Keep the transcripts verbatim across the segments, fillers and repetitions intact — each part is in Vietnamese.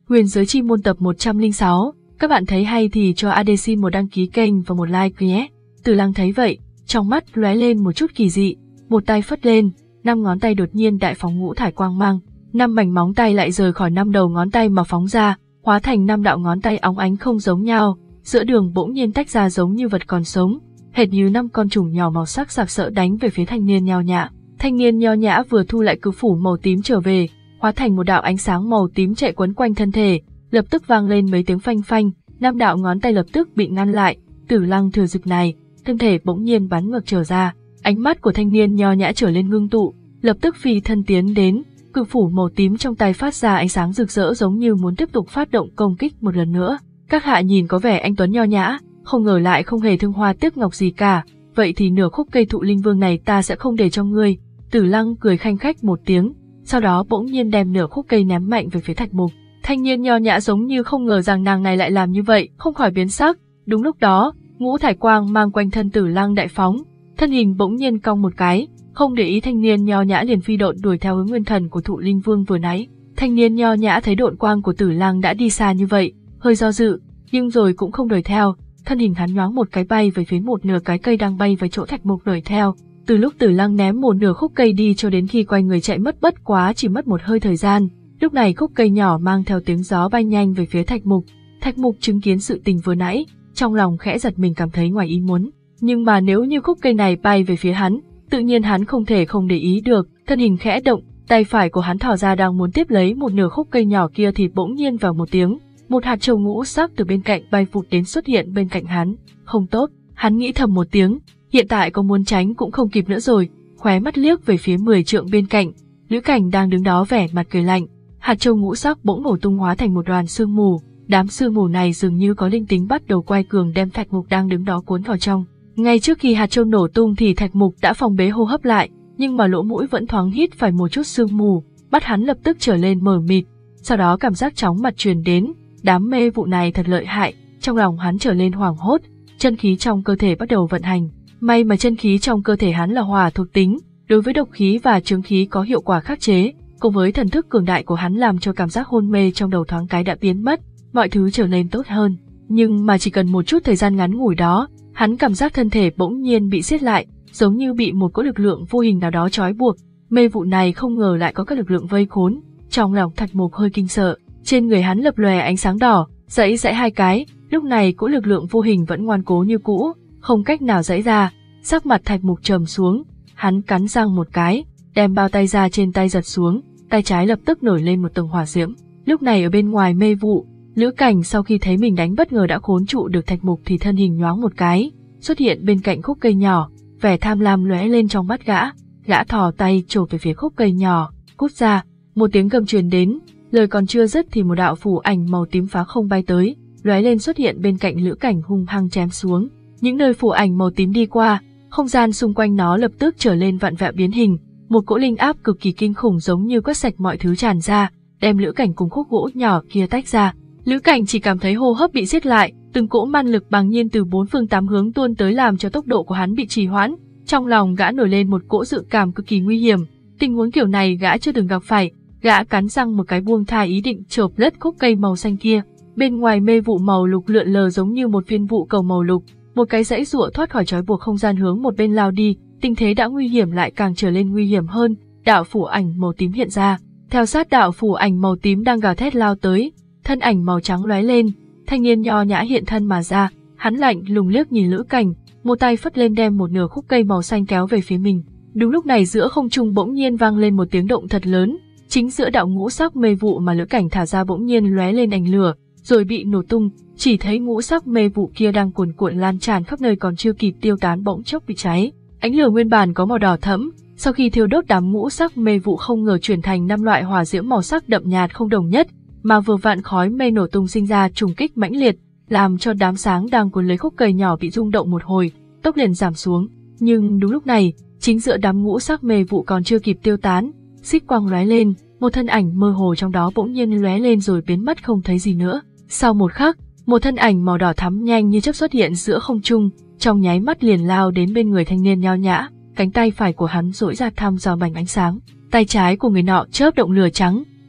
Huyền Giới Chi Môn tập một trăm lẻ sáu, các bạn thấy hay thì cho a đê xê một đăng ký kênh và một like nhé. Tử Lăng thấy vậy, trong mắt lóe lên một chút kỳ dị, một tay phất lên, năm ngón tay đột nhiên đại phóng ngũ thải quang mang, năm mảnh móng tay lại rời khỏi năm đầu ngón tay mà phóng ra, hóa thành năm đạo ngón tay óng ánh không giống nhau, giữa đường bỗng nhiên tách ra giống như vật còn sống, hệt như năm con trùng nhỏ màu sắc sặc sỡ đánh về phía thanh niên nho nhã. Thanh niên nho nhã vừa thu lại cự phủ màu tím trở về, hóa thành một đạo ánh sáng màu tím chạy quấn quanh thân thể, lập tức vang lên mấy tiếng phanh phanh, năm đạo ngón tay lập tức bị ngăn lại. Tử Lăng thừa dịp này, thân thể bỗng nhiên bắn ngược trở ra, ánh mắt của thanh niên nho nhã trở lên ngưng tụ, lập tức phi thân tiến đến, cự phủ màu tím trong tay phát ra ánh sáng rực rỡ giống như muốn tiếp tục phát động công kích một lần nữa. Các hạ nhìn có vẻ anh tuấn nho nhã, không ngờ lại không hề thương hoa tiếc ngọc gì cả, vậy thì nửa khúc cây thụ linh vương này ta sẽ không để cho ngươi. Tử Lăng cười khanh khách một tiếng, sau đó bỗng nhiên đem nửa khúc cây ném mạnh về phía Thạch Mục. Thanh niên nho nhã giống như không ngờ rằng nàng này lại làm như vậy, không khỏi biến sắc. Đúng lúc đó, ngũ thải quang mang quanh thân Tử Lăng đại phóng, thân hình bỗng nhiên cong một cái, không để ý thanh niên nho nhã liền phi độn đuổi theo hướng nguyên thần của thụ linh vương vừa nãy. Thanh niên nho nhã thấy độn quang của Tử Lăng đã đi xa như vậy, hơi do dự, nhưng rồi cũng không đuổi theo, thân hình hắn nhoáng một cái bay về phía một nửa cái cây đang bay về chỗ Thạch Mục đuổi theo. Từ lúc Tử Lăng ném một nửa khúc cây đi cho đến khi quay người chạy mất bất quá chỉ mất một hơi thời gian, lúc này khúc cây nhỏ mang theo tiếng gió bay nhanh về phía Thạch Mục. Thạch Mục chứng kiến sự tình vừa nãy, trong lòng khẽ giật mình cảm thấy ngoài ý muốn, nhưng mà nếu như khúc cây này bay về phía hắn, tự nhiên hắn không thể không để ý được, thân hình khẽ động, tay phải của hắn thò ra đang muốn tiếp lấy một nửa khúc cây nhỏ kia thì bỗng nhiên vào một tiếng, một hạt châu ngũ sắc từ bên cạnh bay vụt đến xuất hiện bên cạnh hắn. Không tốt, hắn nghĩ thầm một tiếng, hiện tại có muốn tránh cũng không kịp nữa rồi, khóe mắt liếc về phía mười trượng bên cạnh, Lữ Cảnh đang đứng đó vẻ mặt cười lạnh. Hạt châu ngũ sắc bỗng nổ tung hóa thành một đoàn sương mù, đám sương mù này dường như có linh tính bắt đầu quay cuồng đem Thạch Mục đang đứng đó cuốn vào trong. Ngay trước khi hạt châu nổ tung thì Thạch Mục đã phòng bế hô hấp lại, nhưng mà lỗ mũi vẫn thoáng hít phải một chút sương mù, mắt hắn lập tức trở lên mờ mịt, sau đó cảm giác chóng mặt truyền đến, đám mê vụ này thật lợi hại, trong lòng hắn trở lên hoảng hốt, chân khí trong cơ thể bắt đầu vận hành. May mà chân khí trong cơ thể hắn là hỏa thuộc tính, đối với độc khí và chứng khí có hiệu quả khắc chế, cùng với thần thức cường đại của hắn làm cho cảm giác hôn mê trong đầu thoáng cái đã biến mất, mọi thứ trở nên tốt hơn. Nhưng mà chỉ cần một chút thời gian ngắn ngủi đó, hắn cảm giác thân thể bỗng nhiên bị siết lại, giống như bị một cỗ lực lượng vô hình nào đó trói buộc. Mê vụ này không ngờ lại có các lực lượng vây khốn, trong lòng Thạch Mục hơi kinh sợ, trên người hắn lập lòe ánh sáng đỏ, giãy giãy hai cái, lúc này cỗ lực lượng vô hình vẫn ngoan cố như cũ, không cách nào giãy ra. Sắc mặt Thạch Mục trầm xuống, hắn cắn răng một cái, đem bao tay ra trên tay giật xuống, tay trái lập tức nổi lên một tầng hỏa diễm. Lúc này ở bên ngoài mê vụ, Lữ Cảnh sau khi thấy mình đánh bất ngờ đã khốn trụ được Thạch Mục thì thân hình nhoáng một cái, xuất hiện bên cạnh khúc cây nhỏ, vẻ tham lam lóe lên trong mắt gã, gã thò tay chộp về phía khúc cây nhỏ, cút ra, một tiếng gầm truyền đến, lời còn chưa dứt thì một đạo phủ ảnh màu tím phá không bay tới, lóe lên xuất hiện bên cạnh Lữ Cảnh hung hăng chém xuống. Những nơi phủ ảnh màu tím đi qua, không gian xung quanh nó lập tức trở lên vặn vẹo biến hình, một cỗ linh áp cực kỳ kinh khủng giống như quét sạch mọi thứ tràn ra, đem Lữ Cảnh cùng khúc gỗ nhỏ kia tách ra. Lữ Cảnh chỉ cảm thấy hô hấp bị siết lại, từng cỗ man lực bàng nhiên từ bốn phương tám hướng tuôn tới làm cho tốc độ của hắn bị trì hoãn, trong lòng gã nổi lên một cỗ dự cảm cực kỳ nguy hiểm, tình huống kiểu này gã chưa từng gặp phải, gã cắn răng một cái buông tha ý định chộp lết khúc cây màu xanh kia. Bên ngoài mê vụ màu lục lượn lờ giống như một viên vụ cầu màu lục, một cái dãy giụa thoát khỏi trói buộc không gian hướng một bên lao đi, tình thế đã nguy hiểm lại càng trở lên nguy hiểm hơn, đạo phủ ảnh màu tím hiện ra, theo sát đạo phủ ảnh màu tím đang gào thét lao tới, thân ảnh màu trắng lóe lên, thanh niên nho nhã hiện thân mà ra, hắn lạnh lùng liếc nhìn Lữ Cảnh, một tay phất lên đem một nửa khúc cây màu xanh kéo về phía mình. Đúng lúc này giữa không trung bỗng nhiên vang lên một tiếng động thật lớn, chính giữa đạo ngũ sắc mê vụ mà Lữ Cảnh thả ra bỗng nhiên lóe lên ánh lửa, rồi bị nổ tung, chỉ thấy ngũ sắc mê vụ kia đang cuồn cuộn lan tràn khắp nơi còn chưa kịp tiêu tán bỗng chốc bị cháy. Ánh lửa nguyên bản có màu đỏ thẫm, sau khi thiêu đốt đám ngũ sắc mê vụ không ngờ chuyển thành năm loại hỏa diễm màu sắc đậm nhạt không đồng nhất, mà vừa vặn khói mây nổ tung sinh ra trùng kích mãnh liệt, làm cho đám sáng đang cuốn lấy khúc cây nhỏ bị rung động một hồi, tốc liền giảm xuống. Nhưng đúng lúc này, chính giữa đám ngũ sắc mê vụ còn chưa kịp tiêu tán, xích quang lóe lên, một thân ảnh mơ hồ trong đó bỗng nhiên lóe lên rồi biến mất không thấy gì nữa. Sau một khắc, một thân ảnh màu đỏ thắm nhanh như chớp xuất hiện giữa không trung, trong nháy mắt liền lao đến bên người thanh niên nho nhã, cánh tay phải của hắn duỗi ra thăm dò mảnh ánh sáng, tay trái của người nọ chớp động lửa trắng,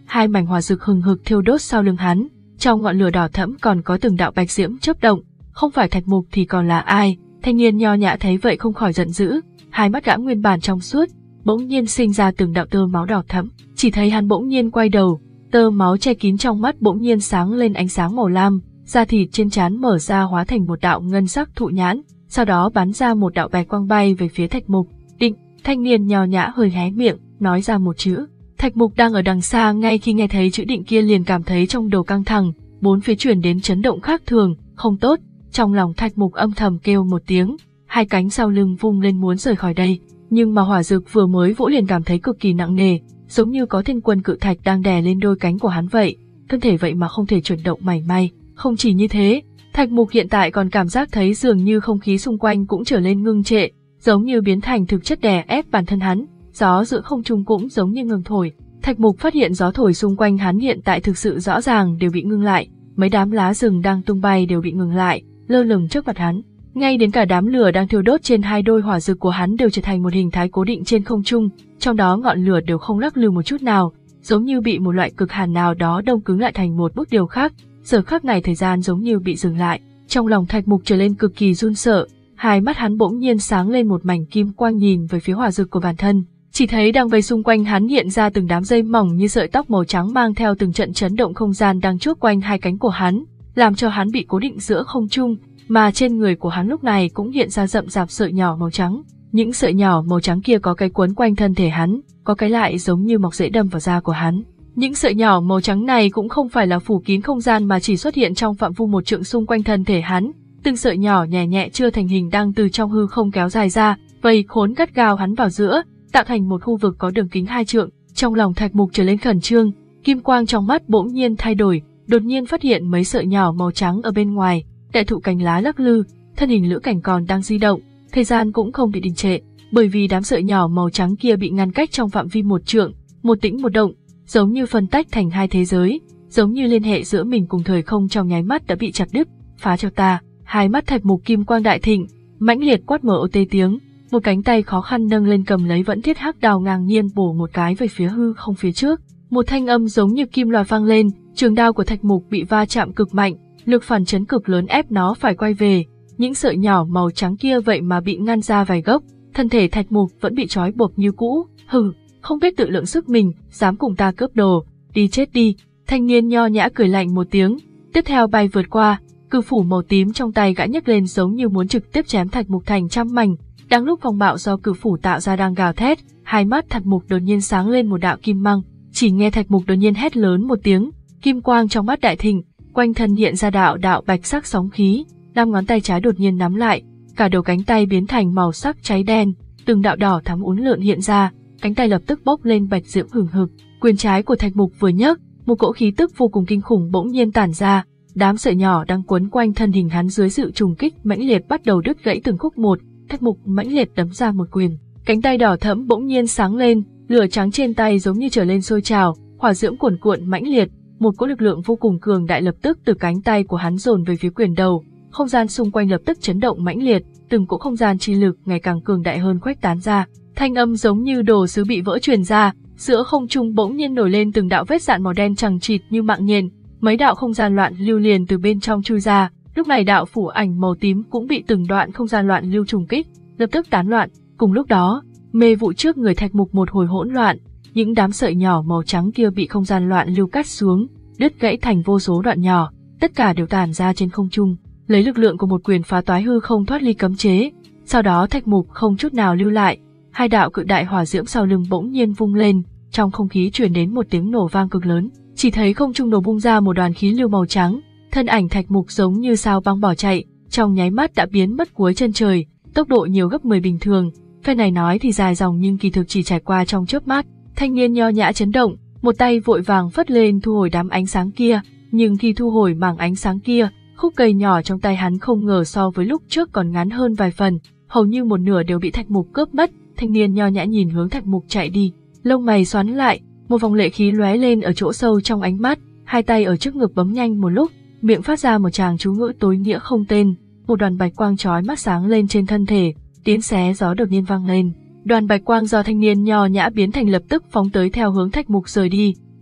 hai mảnh hỏa rực hừng hực thiêu đốt sau lưng hắn, trong ngọn lửa đỏ thẫm còn có từng đạo bạch diễm chớp động, không phải Thạch Mục thì còn là ai? Thanh niên nho nhã thấy vậy không khỏi giận dữ, hai mắt gã nguyên bản trong suốt, bỗng nhiên sinh ra từng đạo tơ máu đỏ thẫm, chỉ thấy hắn bỗng nhiên quay đầu, tơ máu che kín trong mắt bỗng nhiên sáng lên ánh sáng màu lam, da thịt trên trán mở ra hóa thành một đạo ngân sắc thụ nhãn, sau đó bắn ra một đạo bạch quang bay về phía Thạch Mục. Định, thanh niên nho nhã hơi hé miệng, nói ra một chữ. Thạch Mục đang ở đằng xa, ngay khi nghe thấy chữ định kia liền cảm thấy trong đầu căng thẳng, bốn phía truyền đến chấn động khác thường, không tốt. Trong lòng Thạch Mục âm thầm kêu một tiếng, hai cánh sau lưng vung lên muốn rời khỏi đây, nhưng mà hỏa dược vừa mới vỗ liền cảm thấy cực kỳ nặng nề, giống như có thiên quân cự thạch đang đè lên đôi cánh của hắn vậy, thân thể vậy mà không thể chuyển động mảy may. Không chỉ như thế, Thạch Mục hiện tại còn cảm giác thấy dường như không khí xung quanh cũng trở nên ngưng trệ, giống như biến thành thực chất đè ép bản thân hắn, gió giữa không trung cũng giống như ngừng thổi. Thạch Mục phát hiện gió thổi xung quanh hắn hiện tại thực sự rõ ràng đều bị ngưng lại, mấy đám lá rừng đang tung bay đều bị ngừng lại, lơ lửng trước mặt hắn. Ngay đến cả đám lửa đang thiêu đốt trên hai đôi hỏa dược của hắn đều trở thành một hình thái cố định trên không trung, trong đó ngọn lửa đều không lắc lư một chút nào, giống như bị một loại cực hàn nào đó đông cứng lại thành một bức điều khác. Giờ khắc này thời gian giống như bị dừng lại, trong lòng Thạch Mục trở lên cực kỳ run sợ, hai mắt hắn bỗng nhiên sáng lên một mảnh kim quang nhìn về phía hỏa dược của bản thân, chỉ thấy đang vây xung quanh hắn hiện ra từng đám dây mỏng như sợi tóc màu trắng mang theo từng trận chấn động không gian đang chuốc quanh hai cánh của hắn, làm cho hắn bị cố định giữa không trung, mà trên người của hắn lúc này cũng hiện ra rậm rạp sợi nhỏ màu trắng. Những sợi nhỏ màu trắng kia có cái quấn quanh thân thể hắn, có cái lại giống như mọc rễ đâm vào da của hắn. Những sợi nhỏ màu trắng này cũng không phải là phủ kín không gian mà chỉ xuất hiện trong phạm vi một trượng xung quanh thân thể hắn, từng sợi nhỏ nhẹ nhẹ chưa thành hình đang từ trong hư không kéo dài ra, vây khốn gắt gao hắn vào giữa, tạo thành một khu vực có đường kính hai trượng. Trong lòng Thạch Mục trở lên khẩn trương, kim quang trong mắt bỗng nhiên thay đổi, đột nhiên phát hiện mấy sợi nhỏ màu trắng ở bên ngoài, đại thụ cành lá lắc lư, thân hình Lữ Cảnh còn đang di động, thời gian cũng không bị đình trệ, bởi vì đám sợi nhỏ màu trắng kia bị ngăn cách trong phạm vi một trượng, một tĩnh một động, giống như phân tách thành hai thế giới, giống như liên hệ giữa mình cùng thời không trong nháy mắt đã bị chặt đứt. Phá cho ta! Hai mắt Thạch Mục kim quang đại thịnh, mãnh liệt quát mở ô tê tiếng, một cánh tay khó khăn nâng lên cầm lấy vẫn thiết hắc đao ngang nhiên bổ một cái về phía hư không phía trước. Một thanh âm giống như kim loa vang lên, trường đao của Thạch Mục bị va chạm cực mạnh, lực phản chấn cực lớn ép nó phải quay về. Những sợi nhỏ màu trắng kia vậy mà bị ngăn ra vài gốc, thân thể Thạch Mục vẫn bị trói buộc như cũ. Hừ, không biết tự lượng sức mình, dám cùng ta cướp đồ, đi chết đi. Thanh niên nho nhã cười lạnh một tiếng, tiếp theo bay vượt qua, cự phủ màu tím trong tay gã nhấc lên giống như muốn trực tiếp chém Thạch Mục thành trăm mảnh. Đang lúc phong bạo do cự phủ tạo ra đang gào thét, hai mắt Thạch Mục đột nhiên sáng lên một đạo kim mang, chỉ nghe Thạch Mục đột nhiên hét lớn một tiếng, kim quang trong mắt đại thịnh, quanh thân hiện ra đạo đạo bạch sắc sóng khí, năm ngón tay trái đột nhiên nắm lại, cả đầu cánh tay biến thành màu sắc cháy đen, từng đạo đỏ thắm uốn lượn hiện ra, cánh tay lập tức bốc lên bạch diễm hừng hực, quyền trái của Thạch Mục vừa nhấc, một cỗ khí tức vô cùng kinh khủng bỗng nhiên tản ra, đám sợi nhỏ đang quấn quanh thân hình hắn dưới sự trùng kích mãnh liệt bắt đầu đứt gãy từng khúc một. Thạch Mục mãnh liệt đấm ra một quyền, cánh tay đỏ thẫm bỗng nhiên sáng lên, lửa trắng trên tay giống như trở lên sôi trào, hỏa diễm cuồn cuộn mãnh liệt, một cỗ lực lượng vô cùng cường đại lập tức từ cánh tay của hắn dồn về phía quyền đầu, không gian xung quanh lập tức chấn động mãnh liệt, từng cỗ không gian chi lực ngày càng cường đại hơn khuếch tán ra, thanh âm giống như đồ sứ bị vỡ truyền ra, giữa không trung bỗng nhiên nổi lên từng đạo vết dạn màu đen chằng chịt như mạng nhện, mấy đạo không gian loạn lưu liền từ bên trong chui ra. Lúc này đạo phủ ảnh màu tím cũng bị từng đoạn không gian loạn lưu trùng kích, lập tức tán loạn. Cùng lúc đó, mê vụ trước người Thạch Mục một hồi hỗn loạn, những đám sợi nhỏ màu trắng kia bị không gian loạn lưu cắt xuống, đứt gãy thành vô số đoạn nhỏ, tất cả đều tản ra trên không trung, lấy lực lượng của một quyền phá toái hư không thoát ly cấm chế. Sau đó Thạch Mục không chút nào lưu lại, hai đạo cự đại hỏa diễm sau lưng bỗng nhiên vung lên, trong không khí truyền đến một tiếng nổ vang cực lớn, chỉ thấy không trung nổ bung ra một đoàn khí lưu màu trắng. Thân ảnh Thạch Mục giống như sao băng bỏ chạy, trong nháy mắt đã biến mất cuối chân trời, tốc độ nhiều gấp mười bình thường. Phe này nói thì dài dòng nhưng kỳ thực chỉ trải qua trong chớp mắt. Thanh niên nho nhã chấn động, một tay vội vàng phất lên thu hồi đám ánh sáng kia, nhưng khi thu hồi mảng ánh sáng kia, khúc cây nhỏ trong tay hắn không ngờ so với lúc trước còn ngắn hơn vài phần, hầu như một nửa đều bị Thạch Mục cướp mất. Thanh niên nho nhã nhìn hướng Thạch Mục chạy đi, lông mày xoắn lại, một vòng lệ khí lóe lên ở chỗ sâu trong ánh mắt, hai tay ở trước ngực bấm nhanh một lúc, miệng phát ra một tràng chú ngữ tối nghĩa không tên, một đoàn bạch quang chói mắt sáng lên trên thân thể, tiếng xé gió đột nhiên vang lên. Đoàn bạch quang do thanh niên nho nhã biến thành lập tức phóng tới theo hướng Thạch Mục rời đi, một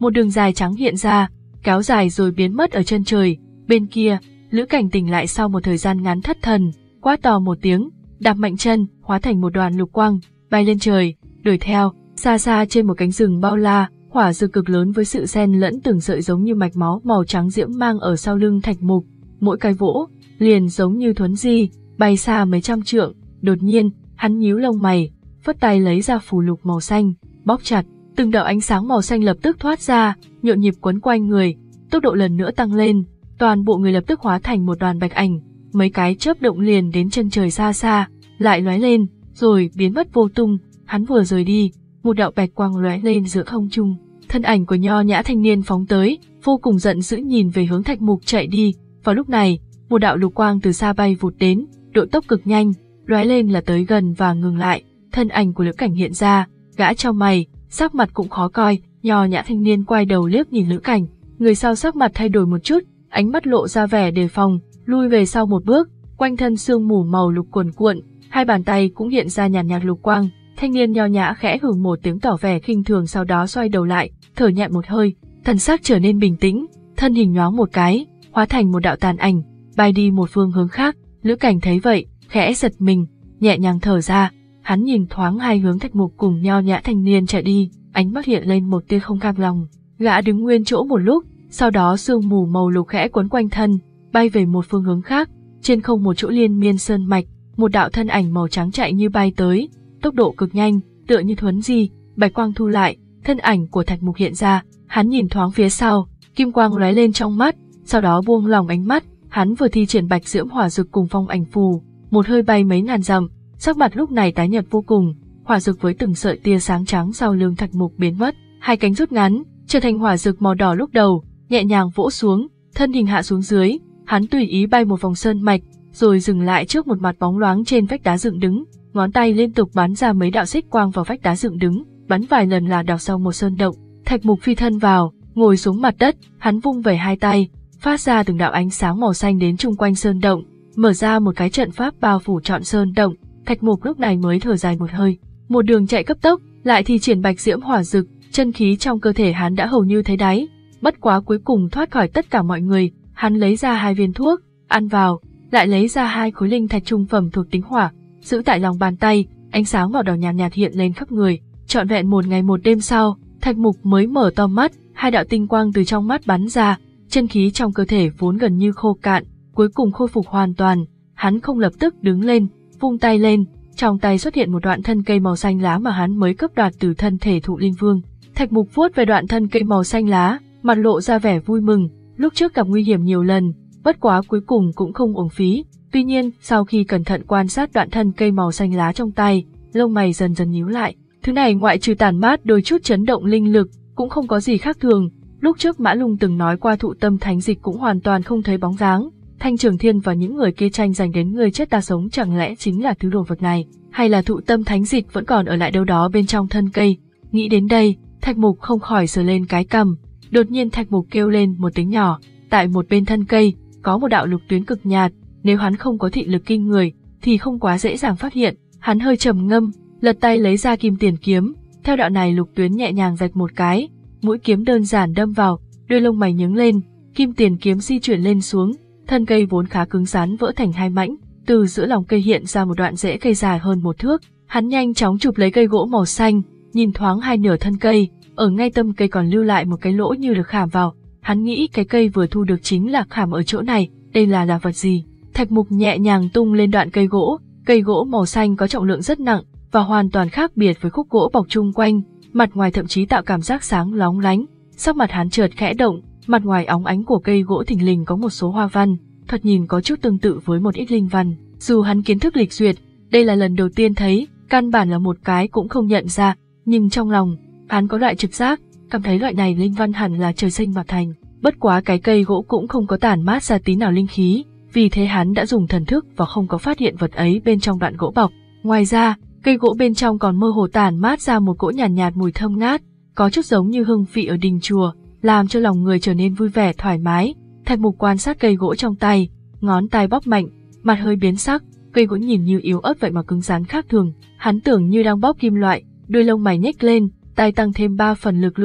một đường dài trắng hiện ra, kéo dài rồi biến mất ở chân trời. Bên kia, Lữ Cảnh tỉnh lại sau một thời gian ngắn thất thần, quát to một tiếng, đạp mạnh chân, hóa thành một đoàn lục quang, bay lên trời, đuổi theo. Xa xa trên một cánh rừng bao la, hỏa rực cực lớn với sự xen lẫn từng sợi giống như mạch máu màu trắng diễm mang ở sau lưng Thạch Mục, mỗi cái vỗ liền giống như thuấn di, bay xa mấy trăm trượng. Đột nhiên, hắn nhíu lông mày, phất tay lấy ra phù lục màu xanh, bóp chặt, từng đạo ánh sáng màu xanh lập tức thoát ra, nhộn nhịp quấn quanh người, tốc độ lần nữa tăng lên, toàn bộ người lập tức hóa thành một đoàn bạch ảnh, mấy cái chớp động liền đến chân trời xa xa, lại lóe lên, rồi biến mất vô tung. Hắn vừa rời đi, một đạo bạch quang lóe lên giữa không trung, thân ảnh của nho nhã thanh niên phóng tới, vô cùng giận dữ nhìn về hướng Thạch Mục chạy đi. Vào lúc này, một đạo lục quang từ xa bay vụt đến, độ tốc cực nhanh, lóe lên là tới gần và ngừng lại. Thân ảnh của Lữ Cảnh hiện ra, gã chau mày, sắc mặt cũng khó coi. Nho nhã thanh niên quay đầu liếc nhìn Lữ Cảnh, người sau sắc mặt thay đổi một chút, ánh mắt lộ ra vẻ đề phòng, lui về sau một bước, quanh thân sương mù màu lục cuồn cuộn, hai bàn tay cũng hiện ra nhàn nhạt lục quang. Thanh niên nho nhã khẽ hừ một tiếng tỏ vẻ khinh thường, sau đó xoay đầu lại, thở nhẹ một hơi, thần sắc trở nên bình tĩnh, thân hình nhoáng một cái, hóa thành một đạo tàn ảnh, bay đi một phương hướng khác. Lữ Cảnh thấy vậy, khẽ giật mình, nhẹ nhàng thở ra, hắn nhìn thoáng hai hướng Thạch Mục cùng nho nhã thanh niên chạy đi, ánh mắt hiện lên một tia không cam lòng. Gã đứng nguyên chỗ một lúc, sau đó sương mù màu lục khẽ quấn quanh thân, bay về một phương hướng khác. Trên không một chỗ liên miên sơn mạch, một đạo thân ảnh màu trắng chạy như bay tới, tốc độ cực nhanh, tựa như thuấn di. Bạch quang thu lại, thân ảnh của Thạch Mục hiện ra, hắn nhìn thoáng phía sau, kim quang lóe lên trong mắt, sau đó buông lỏng ánh mắt, hắn vừa thi triển Bạch Diễm Hỏa Dực cùng Phong Ảnh Phù, một hơi bay mấy ngàn dặm, sắc mặt lúc này tái nhợt vô cùng. Hỏa dực với từng sợi tia sáng trắng sau lưng Thạch Mục biến mất, hai cánh rút ngắn, trở thành hỏa dực màu đỏ lúc đầu, nhẹ nhàng vỗ xuống, thân hình hạ xuống dưới, hắn tùy ý bay một vòng sơn mạch, rồi dừng lại trước một mặt bóng loáng trên vách đá dựng đứng, ngón tay liên tục bắn ra mấy đạo xích quang vào vách đá dựng đứng, bắn vài lần là đào sau một sơn động. Thạch Mục phi thân vào, ngồi xuống mặt đất, hắn vung vẩy hai tay, phát ra từng đạo ánh sáng màu xanh đến chung quanh sơn động, mở ra một cái trận pháp bao phủ trọn sơn động. Thạch Mục lúc này mới thở dài một hơi, một đường chạy cấp tốc, lại thi triển Bạch Diễm Hỏa Dực, chân khí trong cơ thể hắn đã hầu như thấy đáy, bất quá cuối cùng thoát khỏi tất cả mọi người. Hắn lấy ra hai viên thuốc, ăn vào, lại lấy ra hai khối linh thạch trung phẩm thuộc tính hỏa, giữ tại lòng bàn tay, ánh sáng màu đỏ nhạt nhạt hiện lên khắp người. Trọn vẹn một ngày một đêm sau, Thạch Mục mới mở to mắt, hai đạo tinh quang từ trong mắt bắn ra, chân khí trong cơ thể vốn gần như khô cạn, cuối cùng khôi phục hoàn toàn. Hắn không lập tức đứng lên, vung tay lên, trong tay xuất hiện một đoạn thân cây màu xanh lá mà hắn mới cướp đoạt từ thân thể Thụ Linh Vương. Thạch Mục vuốt về đoạn thân cây màu xanh lá, mặt lộ ra vẻ vui mừng, lúc trước gặp nguy hiểm nhiều lần, bất quá cuối cùng cũng không uổng phí. Tuy nhiên, sau khi cẩn thận quan sát đoạn thân cây màu xanh lá trong tay, lông mày dần dần nhíu lại. Thứ này ngoại trừ tản mát đôi chút chấn động linh lực, cũng không có gì khác thường. Lúc trước Mã Lung từng nói qua thụ tâm thánh dịch cũng hoàn toàn không thấy bóng dáng. Thanh Trường Thiên và những người kia tranh giành đến người chết ta sống, chẳng lẽ chính là thứ đồ vật này, hay là thụ tâm thánh dịch vẫn còn ở lại đâu đó bên trong thân cây? Nghĩ đến đây, Thạch Mục không khỏi sờ lên cái cằm. Đột nhiên Thạch Mục kêu lên một tiếng nhỏ, tại một bên thân cây có một đạo lục tuyến cực nhạt, nếu hắn không có thị lực kinh người thì không quá dễ dàng phát hiện. Hắn hơi trầm ngâm, lật tay lấy ra kim tiền kiếm, theo đạo này lục tuyến nhẹ nhàng rạch một cái, mũi kiếm đơn giản đâm vào, đôi lông mày nhướng lên, kim tiền kiếm di chuyển lên xuống, thân cây vốn khá cứng rắn vỡ thành hai mảnh, từ giữa lòng cây hiện ra một đoạn rễ cây dài hơn một thước. Hắn nhanh chóng chụp lấy cây gỗ màu xanh, nhìn thoáng hai nửa thân cây, ở ngay tâm cây còn lưu lại một cái lỗ như được khảm vào. Hắn nghĩ cái cây vừa thu được chính là khảm ở chỗ này, đây là là vật gì? Thạch Mục nhẹ nhàng tung lên đoạn cây gỗ, cây gỗ màu xanh có trọng lượng rất nặng và hoàn toàn khác biệt với khúc gỗ bọc chung quanh, mặt ngoài thậm chí tạo cảm giác sáng lóng lánh. Sắc mặt hắn chợt khẽ động, mặt ngoài óng ánh của cây gỗ thình lình có một số hoa văn, thoạt nhìn có chút tương tự với một ít linh văn. Dù hắn kiến thức lịch duyệt, đây là lần đầu tiên thấy, căn bản là một cái cũng không nhận ra, nhưng trong lòng hắn có loại trực giác, cảm thấy loại này linh văn hẳn là trời sinh mà thành. Bất quá cái cây gỗ cũng không có tản mát ra tí nào linh khí, vì thế hắn đã dùng thần thức và không có phát hiện vật ấy bên trong đoạn gỗ bọc. Ngoài ra, cây gỗ bên trong còn mơ hồ tản mát ra một cỗ nhàn nhạt, nhạt mùi thơm ngát, có chút giống như hương vị ở đình chùa, làm cho lòng người trở nên vui vẻ thoải mái. Thạch Mục quan sát cây gỗ trong tay, ngón tay bóp mạnh, mặt hơi biến sắc, cây gỗ nhìn như yếu ớt vậy mà cứng rắn khác thường, hắn tưởng như đang bóp kim loại, đuôi lông mày nhếch lên, tay tăng thêm ba phần lực lượng,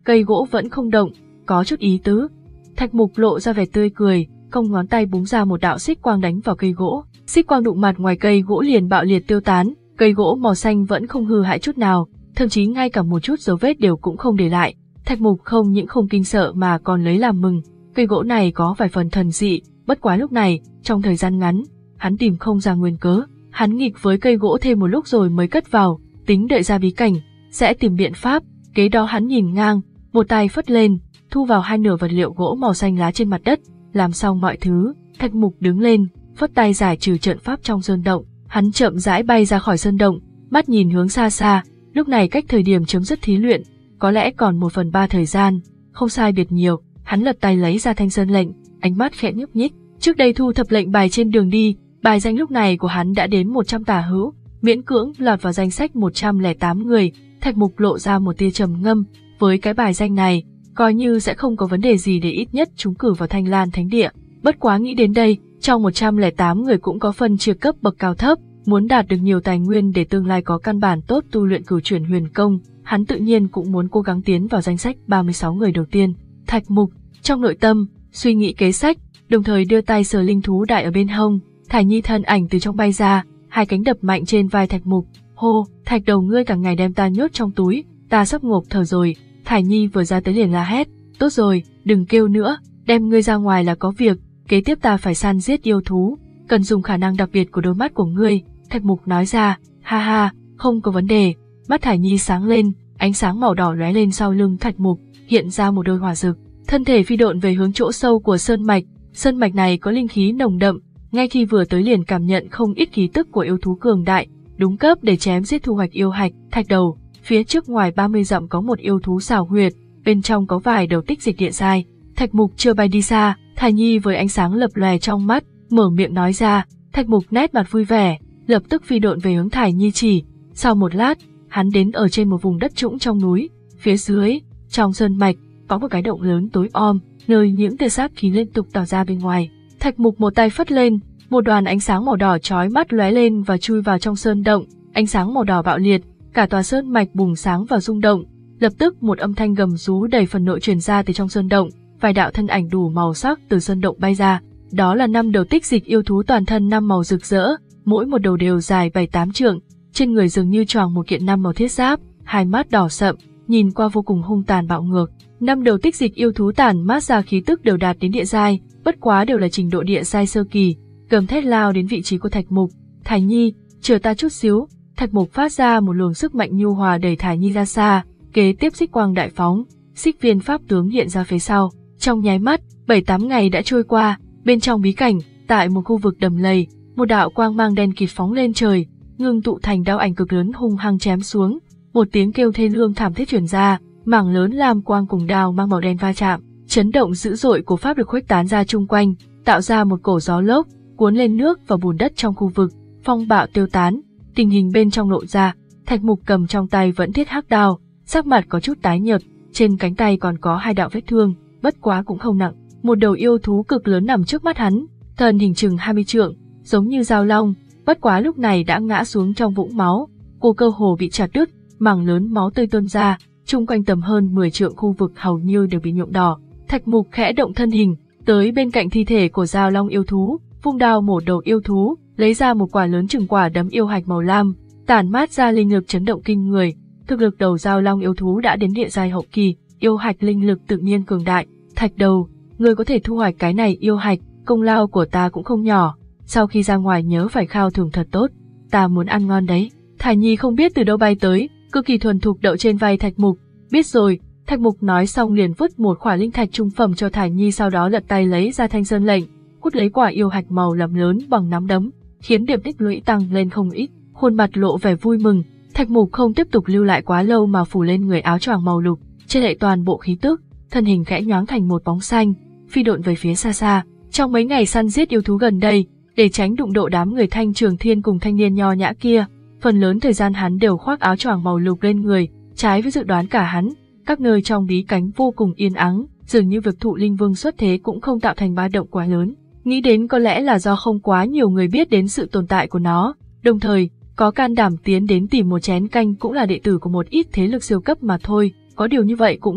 cây gỗ vẫn không động, có chút ý tứ. Thạch Mục lộ ra vẻ tươi cười, cong ngón tay búng ra một đạo xích quang đánh vào cây gỗ. Xích quang đụng mặt ngoài cây gỗ liền bạo liệt tiêu tán, cây gỗ màu xanh vẫn không hư hại chút nào, thậm chí ngay cả một chút dấu vết đều cũng không để lại. Thạch Mục không những không kinh sợ mà còn lấy làm mừng, cây gỗ này có vài phần thần dị, bất quá lúc này, trong thời gian ngắn, hắn tìm không ra nguyên cớ, hắn nghịch với cây gỗ thêm một lúc rồi mới cất vào, tính đợi ra bí cảnh, sẽ tìm biện pháp. Kế đó hắn nhìn ngang, một tay phất lên, thu vào hai nửa vật liệu gỗ màu xanh lá trên mặt đất, làm xong mọi thứ, Thạch Mục đứng lên, phất tay giải trừ trận pháp trong sơn động, hắn chậm rãi bay ra khỏi sơn động, mắt nhìn hướng xa xa, lúc này cách thời điểm chấm dứt thí luyện, có lẽ còn một phần ba thời gian, không sai biệt nhiều, hắn lật tay lấy ra thanh sơn lệnh, ánh mắt khẽ nhúc nhích, trước đây thu thập lệnh bài trên đường đi, bài danh lúc này của hắn đã đến một trăm tả hữu, miễn cưỡng lọt vào danh sách một trăm lẻ tám người. Thạch Mục lộ ra một tia trầm ngâm, với cái bài danh này, coi như sẽ không có vấn đề gì để ít nhất trúng cử vào Thanh Lan Thánh Địa. Bất quá nghĩ đến đây, trong một trăm lẻ tám người cũng có phân chia cấp bậc cao thấp, muốn đạt được nhiều tài nguyên để tương lai có căn bản tốt tu luyện cửu chuyển huyền công, hắn tự nhiên cũng muốn cố gắng tiến vào danh sách ba mươi sáu người đầu tiên. Thạch Mục, trong nội tâm, suy nghĩ kế sách, đồng thời đưa tay sờ linh thú đại ở bên hông, Thải Nhi thân ảnh từ trong bay ra, hai cánh đập mạnh trên vai Thạch Mục. Hô, Thạch đầu ngươi cả ngày đem ta nhốt trong túi, ta sắp ngộp thở rồi. Thải Nhi vừa ra tới liền la hét, tốt rồi, đừng kêu nữa, đem ngươi ra ngoài là có việc, kế tiếp ta phải săn giết yêu thú, cần dùng khả năng đặc biệt của đôi mắt của ngươi. Thạch Mục nói ra, ha ha, không có vấn đề. Mắt Thải Nhi sáng lên, ánh sáng màu đỏ lóe lên sau lưng Thạch Mục, hiện ra một đôi hỏa rực, thân thể phi độn về hướng chỗ sâu của sơn mạch. Sơn mạch này có linh khí nồng đậm, ngay khi vừa tới liền cảm nhận không ít khí tức của yêu thú cường đại, đúng cấp để chém giết thu hoạch yêu hạch. Thạch đầu, phía trước ngoài ba mươi dặm có một yêu thú xảo huyệt, bên trong có vài đầu tích dịch địa giai. Thạch Mục chưa bay đi xa, Thải Nhi với ánh sáng lập lòe trong mắt, mở miệng nói ra. Thạch Mục nét mặt vui vẻ, lập tức phi độn về hướng Thải Nhi chỉ. Sau một lát, hắn đến ở trên một vùng đất trũng trong núi, phía dưới, trong sơn mạch, có một cái động lớn tối om, nơi những tia sát khí liên tục tỏa ra bên ngoài. Thạch Mục một tay phất lên, một đoàn ánh sáng màu đỏ chói mắt lóe lên và chui vào trong sơn động, ánh sáng màu đỏ bạo liệt, cả tòa sơn mạch bùng sáng và rung động. Lập tức một âm thanh gầm rú đầy phần nộ truyền ra từ trong sơn động, vài đạo thân ảnh đủ màu sắc từ sơn động bay ra. Đó là năm đầu tích dịch yêu thú toàn thân năm màu rực rỡ, mỗi một đầu đều dài bảy tám trượng, trên người dường như choàng một kiện năm màu thiết giáp, hai mắt đỏ sậm, nhìn qua vô cùng hung tàn bạo ngược. Năm đầu tích dịch yêu thú tản mát ra khí tức đều đạt đến địa giai, bất quá đều là trình độ địa giai sơ kỳ, gầm thét lao đến vị trí của Thạch Mục. Thải Nhi, chờ ta chút xíu. Thạch Mục phát ra một luồng sức mạnh nhu hòa đẩy Thải Nhi ra xa, kế tiếp xích quang đại phóng, xích viên pháp tướng hiện ra phía sau. Trong nháy mắt, bảy tám ngày đã trôi qua, bên trong bí cảnh, tại một khu vực đầm lầy, một đạo quang mang đen kịt phóng lên trời, ngưng tụ thành đao ảnh cực lớn hung hăng chém xuống, một tiếng kêu thê lương thảm thiết truyền ra, mảng lớn lam quang cùng đao mang màu đen va chạm, chấn động dữ dội của pháp lực khuếch tán ra chung quanh, tạo ra một cổ gió lốc, cuốn lên nước và bùn đất trong khu vực, phong bạo tiêu tán, tình hình bên trong lộ ra. Thạch Mục cầm trong tay vẫn thiết hắc đao, sắc mặt có chút tái nhợt, trên cánh tay còn có hai đạo vết thương, bất quá cũng không nặng. Một đầu yêu thú cực lớn nằm trước mắt hắn, thân hình chừng hai mươi trượng, giống như dao long, bất quá lúc này đã ngã xuống trong vũng máu, cô cơ hồ bị chặt đứt, mảng lớn máu tươi tuôn ra, chung quanh tầm hơn mười trượng khu vực hầu như đều bị nhuộm đỏ. Thạch Mục khẽ động thân hình, tới bên cạnh thi thể của dao long yêu thú, vung đao mổ đầu yêu thú, lấy ra một quả lớn chừng quả đấm yêu hạch màu lam, tản mát ra linh lực chấn động kinh người. Thực lực đầu dao long yêu thú đã đến địa giai hậu kỳ, yêu hạch linh lực tự nhiên cường đại. Thạch đầu, ngươi có thể thu hoạch cái này yêu hạch, công lao của ta cũng không nhỏ, sau khi ra ngoài nhớ phải khao thưởng thật tốt, ta muốn ăn ngon đấy. Thải Nhi không biết từ đâu bay tới, cực kỳ thuần thục đậu trên vai Thạch Mục. Biết rồi. Thạch Mục nói xong liền vứt một quả linh thạch trung phẩm cho Thải Nhi, sau đó lật tay lấy ra thanh sơn lệnh, hút lấy quả yêu hạch màu làm lớn bằng nắm đấm, khiến điểm tích lũy tăng lên không ít. Khuôn mặt lộ vẻ vui mừng. Thạch Mục không tiếp tục lưu lại quá lâu mà phủ lên người áo choàng màu lục, che đậy toàn bộ khí tức, thân hình khẽ nhoáng thành một bóng xanh, phi độn về phía xa xa. Trong mấy ngày săn giết yêu thú gần đây, để tránh đụng độ đám người Thanh Trường Thiên cùng thanh niên nho nhã kia, phần lớn thời gian hắn đều khoác áo choàng màu lục lên người, trái với dự đoán cả hắn. Các nơi trong bí cảnh vô cùng yên ắng, dường như việc thụ linh vương xuất thế cũng không tạo thành ba động quá lớn. Nghĩ đến có lẽ là do không quá nhiều người biết đến sự tồn tại của nó, đồng thời, có can đảm tiến đến tìm một chén canh cũng là đệ tử của một ít thế lực siêu cấp mà thôi, có điều như vậy cũng tốt,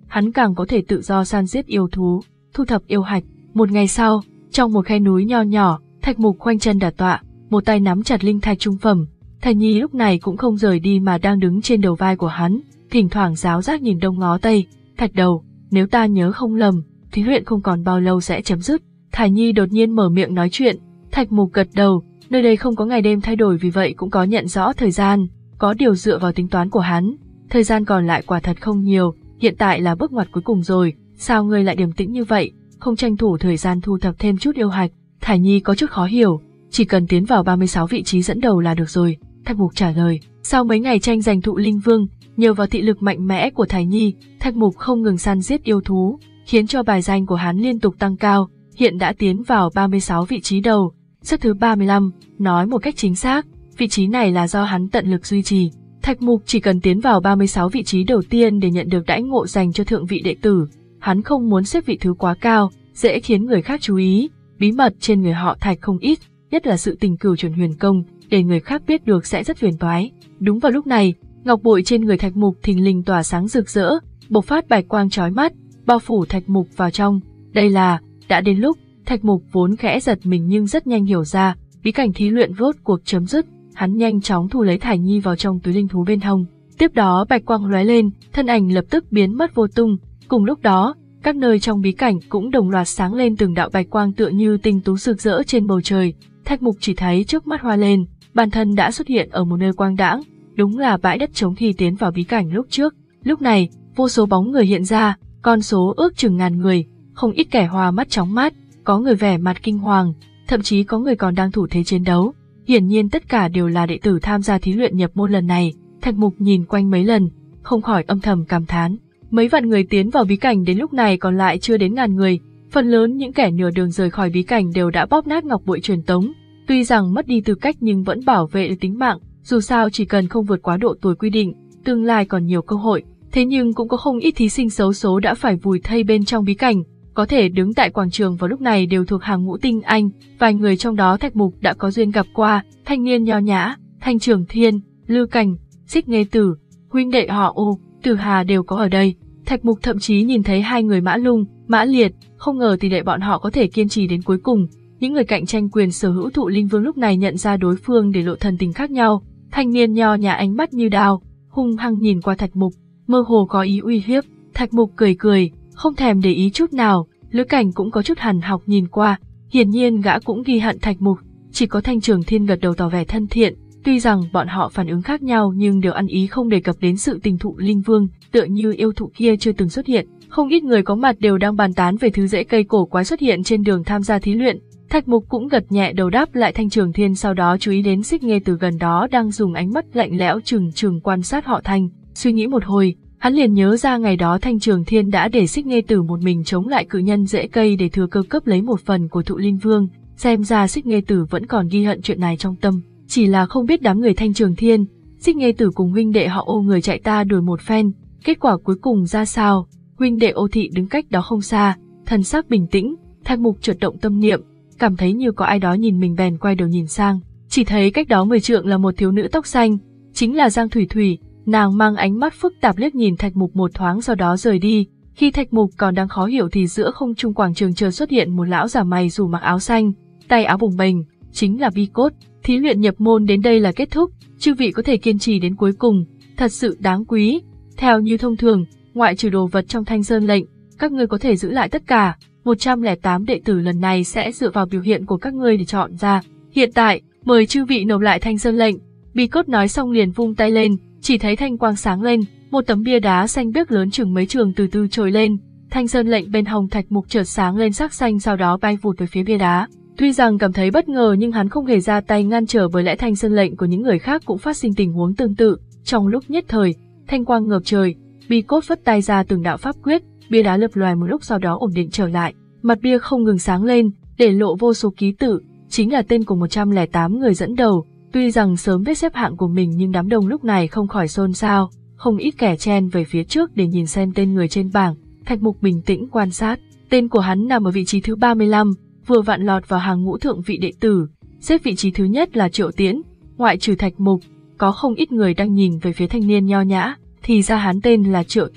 hắn càng có thể tự do săn giết yêu thú, thu thập yêu hạch. Một ngày sau, trong một khe núi nho nhỏ, Thạch Mục khoanh chân đả tọa, một tay nắm chặt linh thạch trung phẩm. Thành Nhi lúc này cũng không rời đi mà đang đứng trên đầu vai của hắn, thỉnh thoảng giáo giác nhìn đông ngó tây. Thạch đầu, nếu ta nhớ không lầm, thí luyện không còn bao lâu sẽ chấm dứt. Thành Nhi đột nhiên mở miệng nói chuyện. Thạch Mục gật đầu, nơi đây không có ngày đêm thay đổi, vì vậy cũng có nhận rõ thời gian. Có điều dựa vào tính toán của hắn, thời gian còn lại quả thật không nhiều, hiện tại là bước ngoặt cuối cùng rồi, sao ngươi lại điềm tĩnh như vậy, không tranh thủ thời gian thu thập thêm chút yêu hạch? Thải Nhi có chút khó hiểu, chỉ cần tiến vào ba mươi sáu vị trí dẫn đầu là được rồi. Thạch Mục trả lời. Sau mấy ngày tranh giành thụ linh vương, nhờ vào thị lực mạnh mẽ của Thải Nhi, Thạch Mục không ngừng săn giết yêu thú, khiến cho bài danh của hắn liên tục tăng cao, hiện đã tiến vào ba mươi sáu vị trí đầu, xếp thứ ba mươi lăm, nói một cách chính xác, vị trí này là do hắn tận lực duy trì. Thạch Mục chỉ cần tiến vào ba mươi sáu vị trí đầu tiên để nhận được đãi ngộ dành cho thượng vị đệ tử, hắn không muốn xếp vị thứ quá cao, dễ khiến người khác chú ý. Bí mật trên người họ Thạch không ít, nhất là sự tình cửu chuẩn huyền công, để người khác biết được sẽ rất phiền toái. Đúng vào lúc này, ngọc bội trên người Thạch Mục thình lình tỏa sáng rực rỡ, bộc phát bạch quang chói mắt, bao phủ Thạch Mục vào trong. Đây là, đã đến lúc. Thạch Mục vốn khẽ giật mình nhưng rất nhanh hiểu ra, bí cảnh thí luyện rốt cuộc chấm dứt. Hắn nhanh chóng thu lấy Thải Nhi vào trong túi linh thú bên hông. Tiếp đó bạch quang lóe lên, thân ảnh lập tức biến mất vô tung. Cùng lúc đó, các nơi trong bí cảnh cũng đồng loạt sáng lên từng đạo bạch quang tựa như tinh tú rực rỡ trên bầu trời. Thạch Mục chỉ thấy trước mắt hoa lên, bản thân đã xuất hiện ở một nơi quang đãng, đúng là bãi đất trống khi tiến vào bí cảnh lúc trước. Lúc này, vô số bóng người hiện ra, con số ước chừng ngàn người, không ít kẻ hoa mắt chóng mắt, có người vẻ mặt kinh hoàng, thậm chí có người còn đang thủ thế chiến đấu. Hiển nhiên tất cả đều là đệ tử tham gia thí luyện nhập môn lần này. Thạch Mục nhìn quanh mấy lần, không khỏi âm thầm cảm thán. Mấy vạn người tiến vào bí cảnh đến lúc này còn lại chưa đến ngàn người, phần lớn những kẻ nửa đường rời khỏi bí cảnh đều đã bóp nát ngọc bội truyền tống. Tuy rằng mất đi tư cách nhưng vẫn bảo vệ được tính mạng, dù sao chỉ cần không vượt quá độ tuổi quy định, tương lai còn nhiều cơ hội. Thế nhưng cũng có không ít thí sinh xấu số đã phải vùi thây bên trong bí cảnh, có thể đứng tại quảng trường vào lúc này đều thuộc hàng ngũ tinh anh, vài người trong đó Thạch Mục đã có duyên gặp qua, thanh niên nho nhã, Thanh Trường Thiên, Lư Cảnh, Xích Nghê Tử, huynh đệ họ Ô, Tử Hà đều có ở đây. Thạch Mục thậm chí nhìn thấy hai người Mã Lung, Mã Liệt, không ngờ tỷ lệ bọn họ có thể kiên trì đến cuối cùng. Những người cạnh tranh quyền sở hữu thụ linh vương lúc này nhận ra đối phương để lộ thần tình khác nhau. Thanh niên nho nhã ánh mắt như đao, hung hăng nhìn qua Thạch Mục, mơ hồ có ý uy hiếp. Thạch Mục cười cười, không thèm để ý chút nào. Lữ Cảnh cũng có chút hằn học nhìn qua, hiển nhiên gã cũng ghi hận Thạch Mục. Chỉ có Thanh Trường Thiên gật đầu tỏ vẻ thân thiện. Tuy rằng bọn họ phản ứng khác nhau nhưng đều ăn ý không đề cập đến sự tình thụ linh vương, tựa như yêu thụ kia chưa từng xuất hiện. Không ít người có mặt đều đang bàn tán về thứ rễ cây cổ quái xuất hiện trên đường tham gia thí luyện. Thạch Mục cũng gật nhẹ đầu đáp lại Thanh Trường Thiên, sau đó chú ý đến Xích Nghê Tử gần đó đang dùng ánh mắt lạnh lẽo trừng trừng quan sát họ Thanh. Suy nghĩ một hồi, hắn liền nhớ ra ngày đó Thanh Trường Thiên đã để Xích Nghê Tử một mình chống lại cự nhân rễ cây để thừa cơ cấp lấy một phần của thụ linh vương. Xem ra Xích Nghê Tử vẫn còn ghi hận chuyện này trong tâm, chỉ là không biết đám người Thanh Trường Thiên, Xích Nghê Tử cùng huynh đệ họ Ô người chạy ta đuổi một phen, kết quả cuối cùng ra sao? Huynh đệ Ô Thị đứng cách đó không xa, thần sắc bình tĩnh. Thạch Mục chợt động tâm niệm, cảm thấy như có ai đó nhìn mình bèn quay đầu nhìn sang, chỉ thấy cách đó mười trượng là một thiếu nữ tóc xanh, chính là Giang Thủy Thủy. Nàng mang ánh mắt phức tạp liếc nhìn Thạch Mục một thoáng sau đó rời đi. Khi Thạch Mục còn đang khó hiểu thì giữa không trung quảng trường chợt xuất hiện một lão già mày rủ mặc áo xanh, tay áo bồng bềnh, chính là Bi Cốt. Thí luyện nhập môn đến đây là kết thúc, chư vị có thể kiên trì đến cuối cùng, thật sự đáng quý. Theo như thông thường, ngoại trừ đồ vật trong Thanh Sơn lệnh, các ngươi có thể giữ lại tất cả. một trăm lẻ tám đệ tử lần này sẽ dựa vào biểu hiện của các ngươi để chọn ra. Hiện tại, mời chư vị nộp lại Thanh Sơn lệnh. Bi Cốt nói xong liền vung tay lên, chỉ thấy thanh quang sáng lên, một tấm bia đá xanh biếc lớn chừng mấy trường từ từ trồi lên. Thanh Sơn lệnh bên hông Thạch Mục chợt sáng lên sắc xanh, sau đó bay vụt về phía bia đá. Tuy rằng cảm thấy bất ngờ nhưng hắn không hề ra tay ngăn trở, bởi lẽ Thanh Sơn lệnh của những người khác cũng phát sinh tình huống tương tự. Trong lúc nhất thời, thanh quang ngập trời, Bi Cốt vất tay ra từng đạo pháp quyết, bia đá lập lòe một lúc sau đó ổn định trở lại. Mặt bia không ngừng sáng lên, để lộ vô số ký tự, chính là tên của một trăm lẻ tám người dẫn đầu. Tuy rằng sớm biết xếp hạng của mình nhưng đám đông lúc này không khỏi xôn xao, không ít kẻ chen về phía trước để nhìn xem tên người trên bảng. Thạch Mục bình tĩnh quan sát, tên của hắn nằm ở vị trí thứ ba mươi lăm, vừa vặn lọt vào hàng ngũ thượng vị đệ tử. Xếp vị trí thứ nhất là Triệu Tiễn, ngoại trừ Thạch Mục, có không ít người đang nhìn về phía thanh niên nho nhã, thì ra hắn tên là Triệu Tiễn.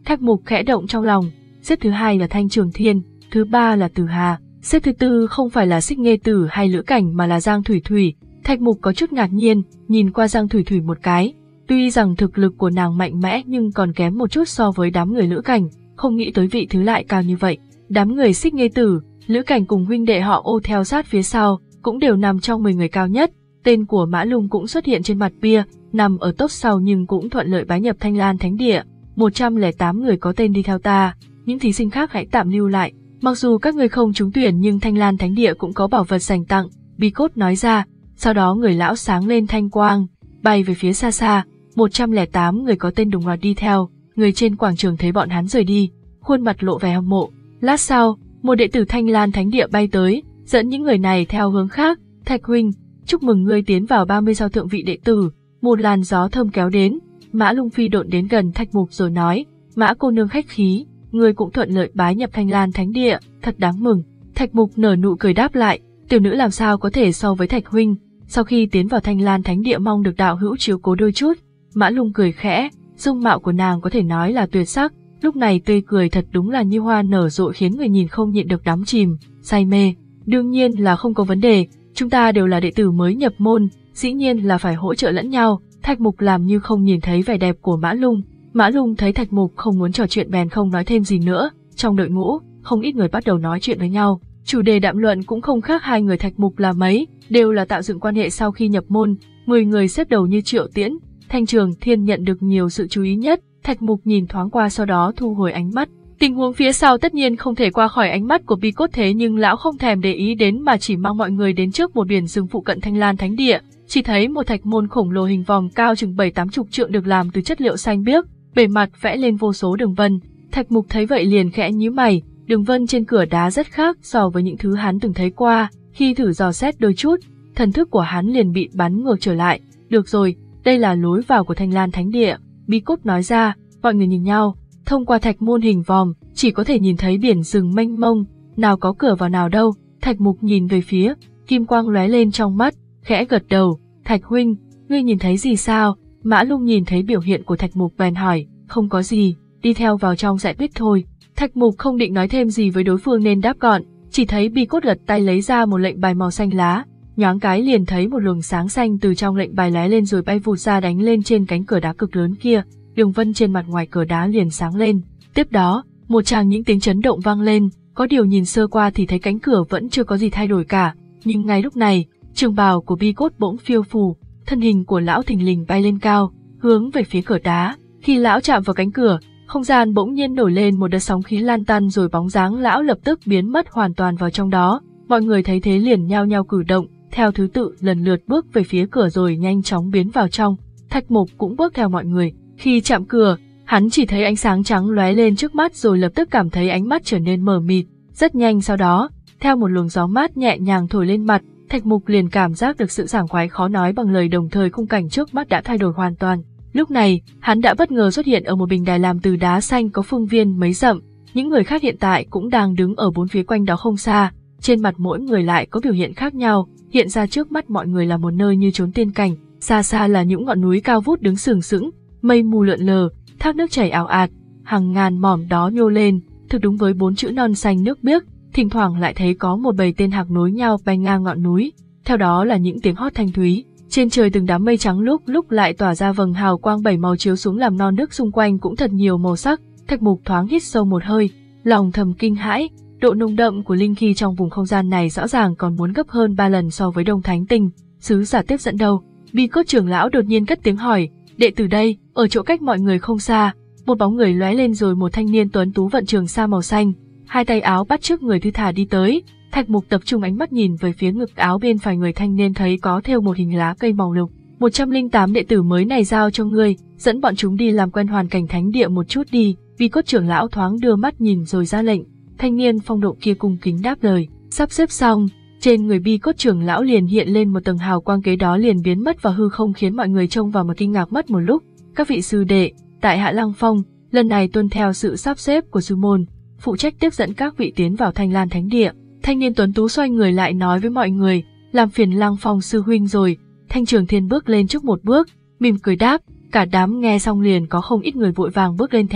Thạch Mục khẽ động trong lòng, xếp thứ hai là Thanh Trường Thiên, thứ ba là Từ Hà, xếp thứ tư không phải là Xích Nghê Tử hay Lữ Cảnh mà là Giang Thủy Thủy. Thạch Mục có chút ngạc nhiên, nhìn qua Giang Thủy Thủy một cái, tuy rằng thực lực của nàng mạnh mẽ nhưng còn kém một chút so với đám người Lữ Cảnh, không nghĩ tới vị thứ lại cao như vậy. Đám người Xích Nghê Tử, Lữ Cảnh cùng huynh đệ họ Ô theo sát phía sau, cũng đều nằm trong mười người cao nhất. Tên của Mã Lung cũng xuất hiện trên mặt bia, nằm ở top sau nhưng cũng thuận lợi bái nhập Thanh Lan Thánh Địa. một trăm lẻ tám người có tên đi theo ta, những thí sinh khác hãy tạm lưu lại. Mặc dù các người không trúng tuyển nhưng Thanh Lan Thánh Địa cũng có bảo vật dành tặng, Bi Cốt nói ra. Sau đó người lão sáng lên thanh quang, bay về phía xa xa. một trăm lẻ tám người có tên đồng loạt đi theo, người trên quảng trường thấy bọn hắn rời đi, khuôn mặt lộ vẻ hâm mộ. Lát sau, một đệ tử Thanh Lan Thánh Địa bay tới, dẫn những người này theo hướng khác. Thạch huynh, chúc mừng ngươi tiến vào ba mươi sao thượng vị đệ tử. Một làn gió thơm kéo đến, Mã Lung phi độn đến gần Thạch Mục rồi nói, Mã cô nương khách khí, ngươi cũng thuận lợi bái nhập Thanh Lan Thánh Địa, thật đáng mừng. Thạch Mục nở nụ cười đáp lại, tiểu nữ làm sao có thể so với Thạch huynh, sau khi tiến vào Thanh Lan Thánh Địa mong được đạo hữu chiếu cố đôi chút. Mã Lung cười khẽ, dung mạo của nàng có thể nói là tuyệt sắc, lúc này tươi cười thật đúng là như hoa nở rộ khiến người nhìn không nhịn được đắm chìm, say mê. Đương nhiên là không có vấn đề, chúng ta đều là đệ tử mới nhập môn, dĩ nhiên là phải hỗ trợ lẫn nhau. Thạch Mục làm như không nhìn thấy vẻ đẹp của Mã Lung. Mã Lung thấy Thạch Mục không muốn trò chuyện bèn không nói thêm gì nữa. Trong đội ngũ, không ít người bắt đầu nói chuyện với nhau. Chủ đề đàm luận cũng không khác hai người Thạch Mục là mấy, đều là tạo dựng quan hệ sau khi nhập môn. Mười người xếp đầu như Triệu Tiễn, Thanh Trường Thiên nhận được nhiều sự chú ý nhất. Thạch Mục nhìn thoáng qua sau đó thu hồi ánh mắt. Tình huống phía sau tất nhiên không thể qua khỏi ánh mắt của Bi Cốt, thế nhưng lão không thèm để ý đến mà chỉ mang mọi người đến trước một biển rừng phụ cận Thanh Lan Thánh Địa. Chỉ thấy một thạch môn khổng lồ hình vòm cao chừng bảy tám chục trượng được làm từ chất liệu xanh biếc, bề mặt vẽ lên vô số đường vân. Thạch Mục thấy vậy liền khẽ nhíu mày, đường vân trên cửa đá rất khác so với những thứ hắn từng thấy qua. Khi thử dò xét đôi chút, thần thức của hắn liền bị bắn ngược trở lại. Được rồi, đây là lối vào của Thanh Lan Thánh Địa, Bi Cốt nói ra. Mọi người nhìn nhau, thông qua thạch môn hình vòm, chỉ có thể nhìn thấy biển rừng mênh mông, nào có cửa vào nào đâu. Thạch Mục nhìn về phía, kim quang lóe lên trong mắt, khẽ gật đầu. Thạch huynh, ngươi nhìn thấy gì sao? Mã Lung nhìn thấy biểu hiện của Thạch Mục bèn hỏi, không có gì, đi theo vào trong giải quyết thôi. Thạch Mục không định nói thêm gì với đối phương nên đáp gọn, chỉ thấy Bi Cốt lật tay lấy ra một lệnh bài màu xanh lá, nhoáng cái liền thấy một luồng sáng xanh từ trong lệnh bài lóe lên rồi bay vụt ra đánh lên trên cánh cửa đá cực lớn kia, đường vân trên mặt ngoài cửa đá liền sáng lên. Tiếp đó, một tràng những tiếng chấn động vang lên, có điều nhìn sơ qua thì thấy cánh cửa vẫn chưa có gì thay đổi cả, nhưng ngay lúc này, trường bào của Bi Cốt bỗng phiêu phù, thân hình của lão thình lình bay lên cao, hướng về phía cửa đá. Khi lão chạm vào cánh cửa, không gian bỗng nhiên nổi lên một đợt sóng khí lan tăn rồi bóng dáng lão lập tức biến mất hoàn toàn vào trong đó. Mọi người thấy thế liền nhao nhao cử động, theo thứ tự lần lượt bước về phía cửa rồi nhanh chóng biến vào trong. Thạch Mục cũng bước theo mọi người. Khi chạm cửa, hắn chỉ thấy ánh sáng trắng lóe lên trước mắt rồi lập tức cảm thấy ánh mắt trở nên mờ mịt. Rất nhanh sau đó, theo một luồng gió mát nhẹ nhàng thổi lên mặt, Thạch Mục liền cảm giác được sự sảng khoái khó nói bằng lời, đồng thời khung cảnh trước mắt đã thay đổi hoàn toàn. Lúc này, hắn đã bất ngờ xuất hiện ở một bình đài làm từ đá xanh có phương viên mấy dặm. Những người khác hiện tại cũng đang đứng ở bốn phía quanh đó không xa. Trên mặt mỗi người lại có biểu hiện khác nhau, hiện ra trước mắt mọi người là một nơi như chốn tiên cảnh. Xa xa là những ngọn núi cao vút đứng sừng sững, mây mù lượn lờ, thác nước chảy ào ạt, hàng ngàn mỏm đó nhô lên, thực đúng với bốn chữ non xanh nước biếc. Thỉnh thoảng lại thấy có một bầy tên hạc nối nhau bay ngang ngọn núi, theo đó là những tiếng hót thanh thúy. Trên trời từng đám mây trắng lúc lúc lại tỏa ra vầng hào quang bảy màu chiếu xuống làm non nước xung quanh cũng thật nhiều màu sắc. Thạch Mục thoáng hít sâu một hơi, lòng thầm kinh hãi, độ nồng đậm của linh khí trong vùng không gian này rõ ràng còn muốn gấp hơn ba lần so với Đông Thánh Tinh. Sứ giả tiếp dẫn đâu? Bi Cốt trưởng lão đột nhiên cất tiếng hỏi. Đệ tử đây, ở chỗ cách mọi người không xa, một bóng người lóe lên rồi một thanh niên tuấn tú vận trường sa màu xanh, hai tay áo bắt trước người thư thả đi tới. Thạch Mục tập trung ánh mắt nhìn về phía ngực áo bên phải người thanh niên, thấy có thêu một hình lá cây màu lục. một trăm lẻ tám đệ tử mới này giao cho ngươi, dẫn bọn chúng đi làm quen hoàn cảnh thánh địa một chút đi. Bi Cốt trưởng lão thoáng đưa mắt nhìn rồi ra lệnh. Thanh niên phong độ kia cung kính đáp lời. Sắp xếp xong, trên người Bi Cốt trưởng lão liền hiện lên một tầng hào quang, kế đó liền biến mất vào hư không khiến mọi người trông vào mà kinh ngạc mất một lúc. Các vị sư đệ, tại Hạ Lăng Phong, lần này tuân theo sự sắp xếp của sư môn, phụ trách tiếp dẫn các vị tiến vào Thanh Lan Thánh Địa. Thanh niên tuấn tú xoay người lại nói với mọi người, làm phiền Lăng Phong sư huynh rồi. Thanh Trường Thiên bước lên trước một bước, mỉm cười đáp. Cả đám nghe xong liền có không ít người vội vàng bước lên theo.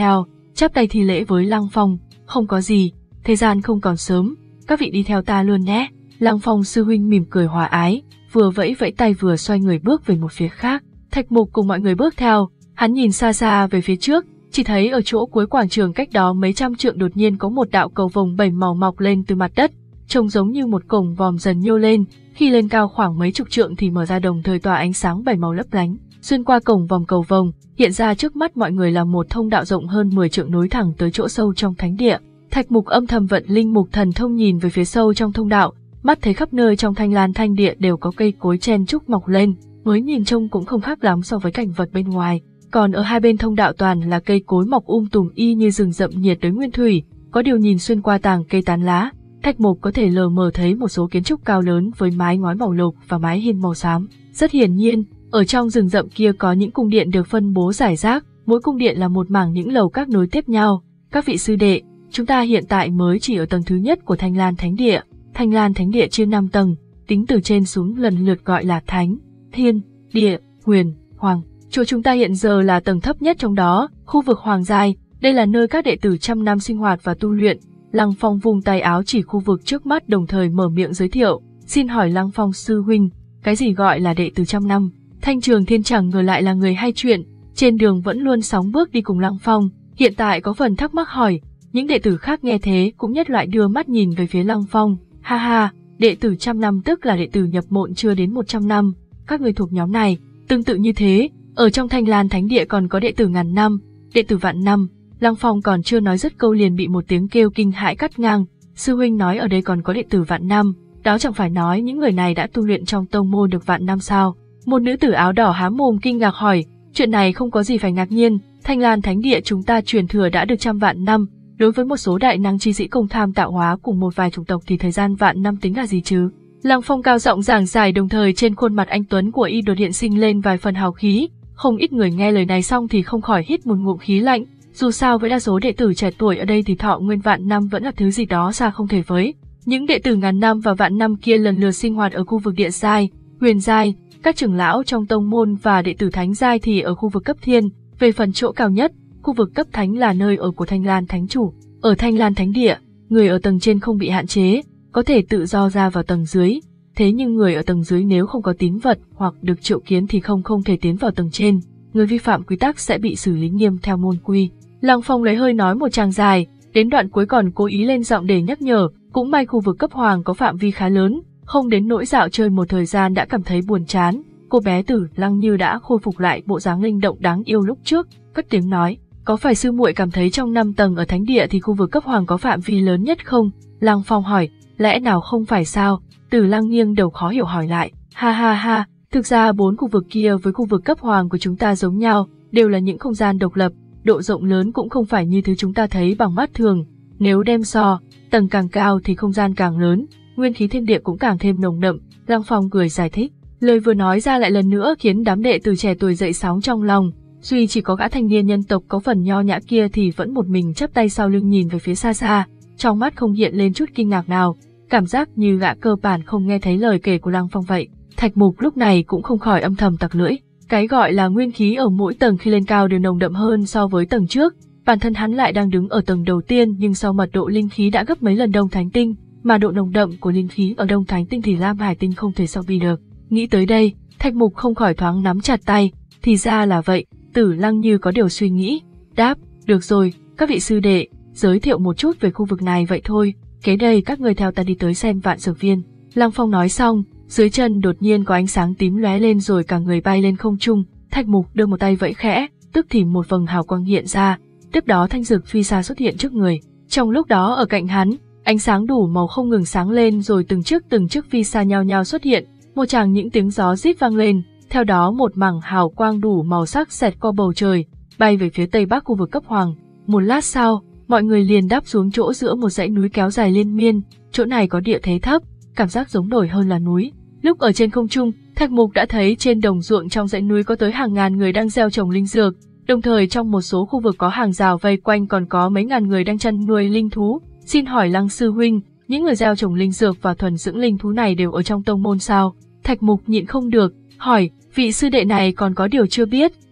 chắp tay thi lễ với Lăng Phong, không có gì, thời gian không còn sớm, các vị đi theo ta luôn nhé. Lăng Phong sư huynh mỉm cười hòa ái, vừa vẫy vẫy tay vừa xoay người bước về một phía khác. Thạch Mục cùng mọi người bước theo, hắn nhìn xa xa về phía trước, chỉ thấy ở chỗ cuối quảng trường cách đó mấy trăm trượng đột nhiên có một đạo cầu vồng bảy màu mọc lên từ mặt đất, trông giống như một cổng vòm dần nhô lên, khi lên cao khoảng mấy chục trượng thì mở ra đồng thời tỏa ánh sáng bảy màu lấp lánh. Xuyên qua cổng vòm cầu vồng, hiện ra trước mắt mọi người là một thông đạo rộng hơn mười trượng nối thẳng tới chỗ sâu trong thánh địa. Thạch Mục âm thầm vận linh mục thần thông nhìn về phía sâu trong thông đạo, mắt thấy khắp nơi trong Thanh Lan Thanh Địa đều có cây cối chen chúc mọc lên, mới nhìn trông cũng không khác lắm so với cảnh vật bên ngoài. Còn ở hai bên thông đạo toàn là cây cối mọc um tùm y như rừng rậm nhiệt đới nguyên thủy, có điều nhìn xuyên qua tàng cây tán lá, Thạch Mục có thể lờ mờ thấy một số kiến trúc cao lớn với mái ngói màu lục và mái hiên màu xám. Rất hiển nhiên, ở trong rừng rậm kia có những cung điện được phân bố rải rác, mỗi cung điện là một mảng những lầu các nối tiếp nhau. Các vị sư đệ, chúng ta hiện tại mới chỉ ở tầng thứ nhất của Thanh Lan Thánh Địa. Thanh Lan Thánh Địa chia năm tầng, tính từ trên xuống lần lượt gọi là Thánh, Thiên, Địa, Huyền, Hoàng. Chỗ chúng ta hiện giờ là tầng thấp nhất trong đó, khu vực Hoàng Giai, đây là nơi các đệ tử trăm năm sinh hoạt và tu luyện. Lăng Phong vung tay áo chỉ khu vực trước mắt đồng thời mở miệng giới thiệu, xin hỏi Lăng Phong sư huynh, cái gì gọi là đệ tử trăm năm? Thanh Trường Thiên chẳng ngờ lại là người hay chuyện, trên đường vẫn luôn sóng bước đi cùng Lăng Phong, hiện tại có phần thắc mắc hỏi, những đệ tử khác nghe thế cũng nhất loại đưa mắt nhìn về phía Lăng Phong, ha ha, đệ tử trăm năm tức là đệ tử nhập môn chưa đến một trăm năm, các người thuộc nhóm này, tương tự như thế, ở trong Thanh Lan Thánh Địa còn có đệ tử ngàn năm, đệ tử vạn năm. Lăng Phong còn chưa nói dứt câu liền bị một tiếng kêu kinh hãi cắt ngang, sư huynh nói ở đây còn có đệ tử vạn năm, đó chẳng phải nói những người này đã tu luyện trong tông môn được vạn năm sao? Một nữ tử áo đỏ há mồm kinh ngạc hỏi, chuyện này không có gì phải ngạc nhiên, Thanh Lan Thánh Địa chúng ta truyền thừa đã được trăm vạn năm, đối với một số đại năng chi sĩ công tham tạo hóa cùng một vài chủng tộc thì thời gian vạn năm tính là gì chứ? Lăng Phong cao giọng giảng giải đồng thời trên khuôn mặt anh tuấn của y đột hiện sinh lên vài phần hào khí, không ít người nghe lời này xong thì không khỏi hít một ngụm khí lạnh. Dù sao với đa số đệ tử trẻ tuổi ở đây thì thọ nguyên vạn năm vẫn là thứ gì đó xa không thể với. Những đệ tử ngàn năm và vạn năm kia lần lượt sinh hoạt ở khu vực địa giai, huyền giai, các trưởng lão trong tông môn và đệ tử thánh giai thì ở khu vực cấp thiên. Về phần chỗ cao nhất, khu vực cấp thánh là nơi ở của Thanh Lan Thánh Chủ. Ở Thanh Lan Thánh Địa, người ở tầng trên không bị hạn chế, có thể tự do ra vào tầng dưới. Thế nhưng người ở tầng dưới nếu không có tín vật hoặc được triệu kiến thì không không thể tiến vào tầng trên. Người vi phạm quy tắc sẽ bị xử lý nghiêm theo môn quy. Lăng Phong lấy hơi nói một tràng dài, đến đoạn cuối còn cố ý lên giọng để nhắc nhở, cũng may khu vực cấp hoàng có phạm vi khá lớn, không đến nỗi dạo chơi một thời gian đã cảm thấy buồn chán. Cô bé Tử Lăng như đã khôi phục lại bộ dáng linh động đáng yêu lúc trước, cất tiếng nói, có phải sư muội cảm thấy trong năm tầng ở thánh địa thì khu vực cấp hoàng có phạm vi lớn nhất không? Lăng Phong hỏi, lẽ nào không phải sao? Tử Lăng nghiêng đầu khó hiểu hỏi lại, ha ha ha, thực ra bốn khu vực kia với khu vực cấp hoàng của chúng ta giống nhau, đều là những không gian độc lập. Độ rộng lớn cũng không phải như thứ chúng ta thấy bằng mắt thường, nếu đem so, tầng càng cao thì không gian càng lớn, nguyên khí thiên địa cũng càng thêm nồng đậm. Lăng Phong cười giải thích, lời vừa nói ra lại lần nữa khiến đám đệ tử trẻ tuổi dậy sóng trong lòng, duy chỉ có gã thanh niên nhân tộc có phần nho nhã kia thì vẫn một mình chắp tay sau lưng nhìn về phía xa xa, trong mắt không hiện lên chút kinh ngạc nào, cảm giác như gã cơ bản không nghe thấy lời kể của Lăng Phong vậy. Thạch Mục lúc này cũng không khỏi âm thầm tặc lưỡi. Cái gọi là nguyên khí ở mỗi tầng khi lên cao đều nồng đậm hơn so với tầng trước, bản thân hắn lại đang đứng ở tầng đầu tiên nhưng sau mật độ linh khí đã gấp mấy lần Đông Thánh Tinh, mà độ nồng đậm của linh khí ở Đông Thánh Tinh thì Lam Hải Tinh không thể so bì được. Nghĩ tới đây, Thạch Mục không khỏi thoáng nắm chặt tay, thì ra là vậy, Tử Lăng như có điều suy nghĩ, đáp, được rồi, các vị sư đệ, giới thiệu một chút về khu vực này vậy thôi, kế đây các người theo ta đi tới xem vạn dược viên. Lăng Phong nói xong, dưới chân đột nhiên có ánh sáng tím lóe lên rồi cả người bay lên không trung, Thạch Mục đưa một tay vẫy khẽ, tức thì một vầng hào quang hiện ra, tiếp đó thanh dược phi xa xuất hiện trước người. Trong lúc đó ở cạnh hắn, ánh sáng đủ màu không ngừng sáng lên rồi từng chiếc từng chiếc phi xa nhao nhao xuất hiện, một tràng những tiếng gió rít vang lên, theo đó một mảng hào quang đủ màu sắc xẹt qua bầu trời, bay về phía tây bắc khu vực cấp hoàng. Một lát sau, mọi người liền đáp xuống chỗ giữa một dãy núi kéo dài liên miên, chỗ này có địa thế thấp, cảm giác giống đồi hơn là núi. Lúc ở trên không trung, Thạch Mục đã thấy trên đồng ruộng trong dãy núi có tới hàng ngàn người đang gieo trồng linh dược, đồng thời trong một số khu vực có hàng rào vây quanh còn có mấy ngàn người đang chăn nuôi linh thú. Xin hỏi Lăng sư huynh, những người gieo trồng linh dược và thuần dưỡng linh thú này đều ở trong tông môn sao? Thạch Mục nhịn không được, hỏi, vị sư đệ này còn có điều chưa biết,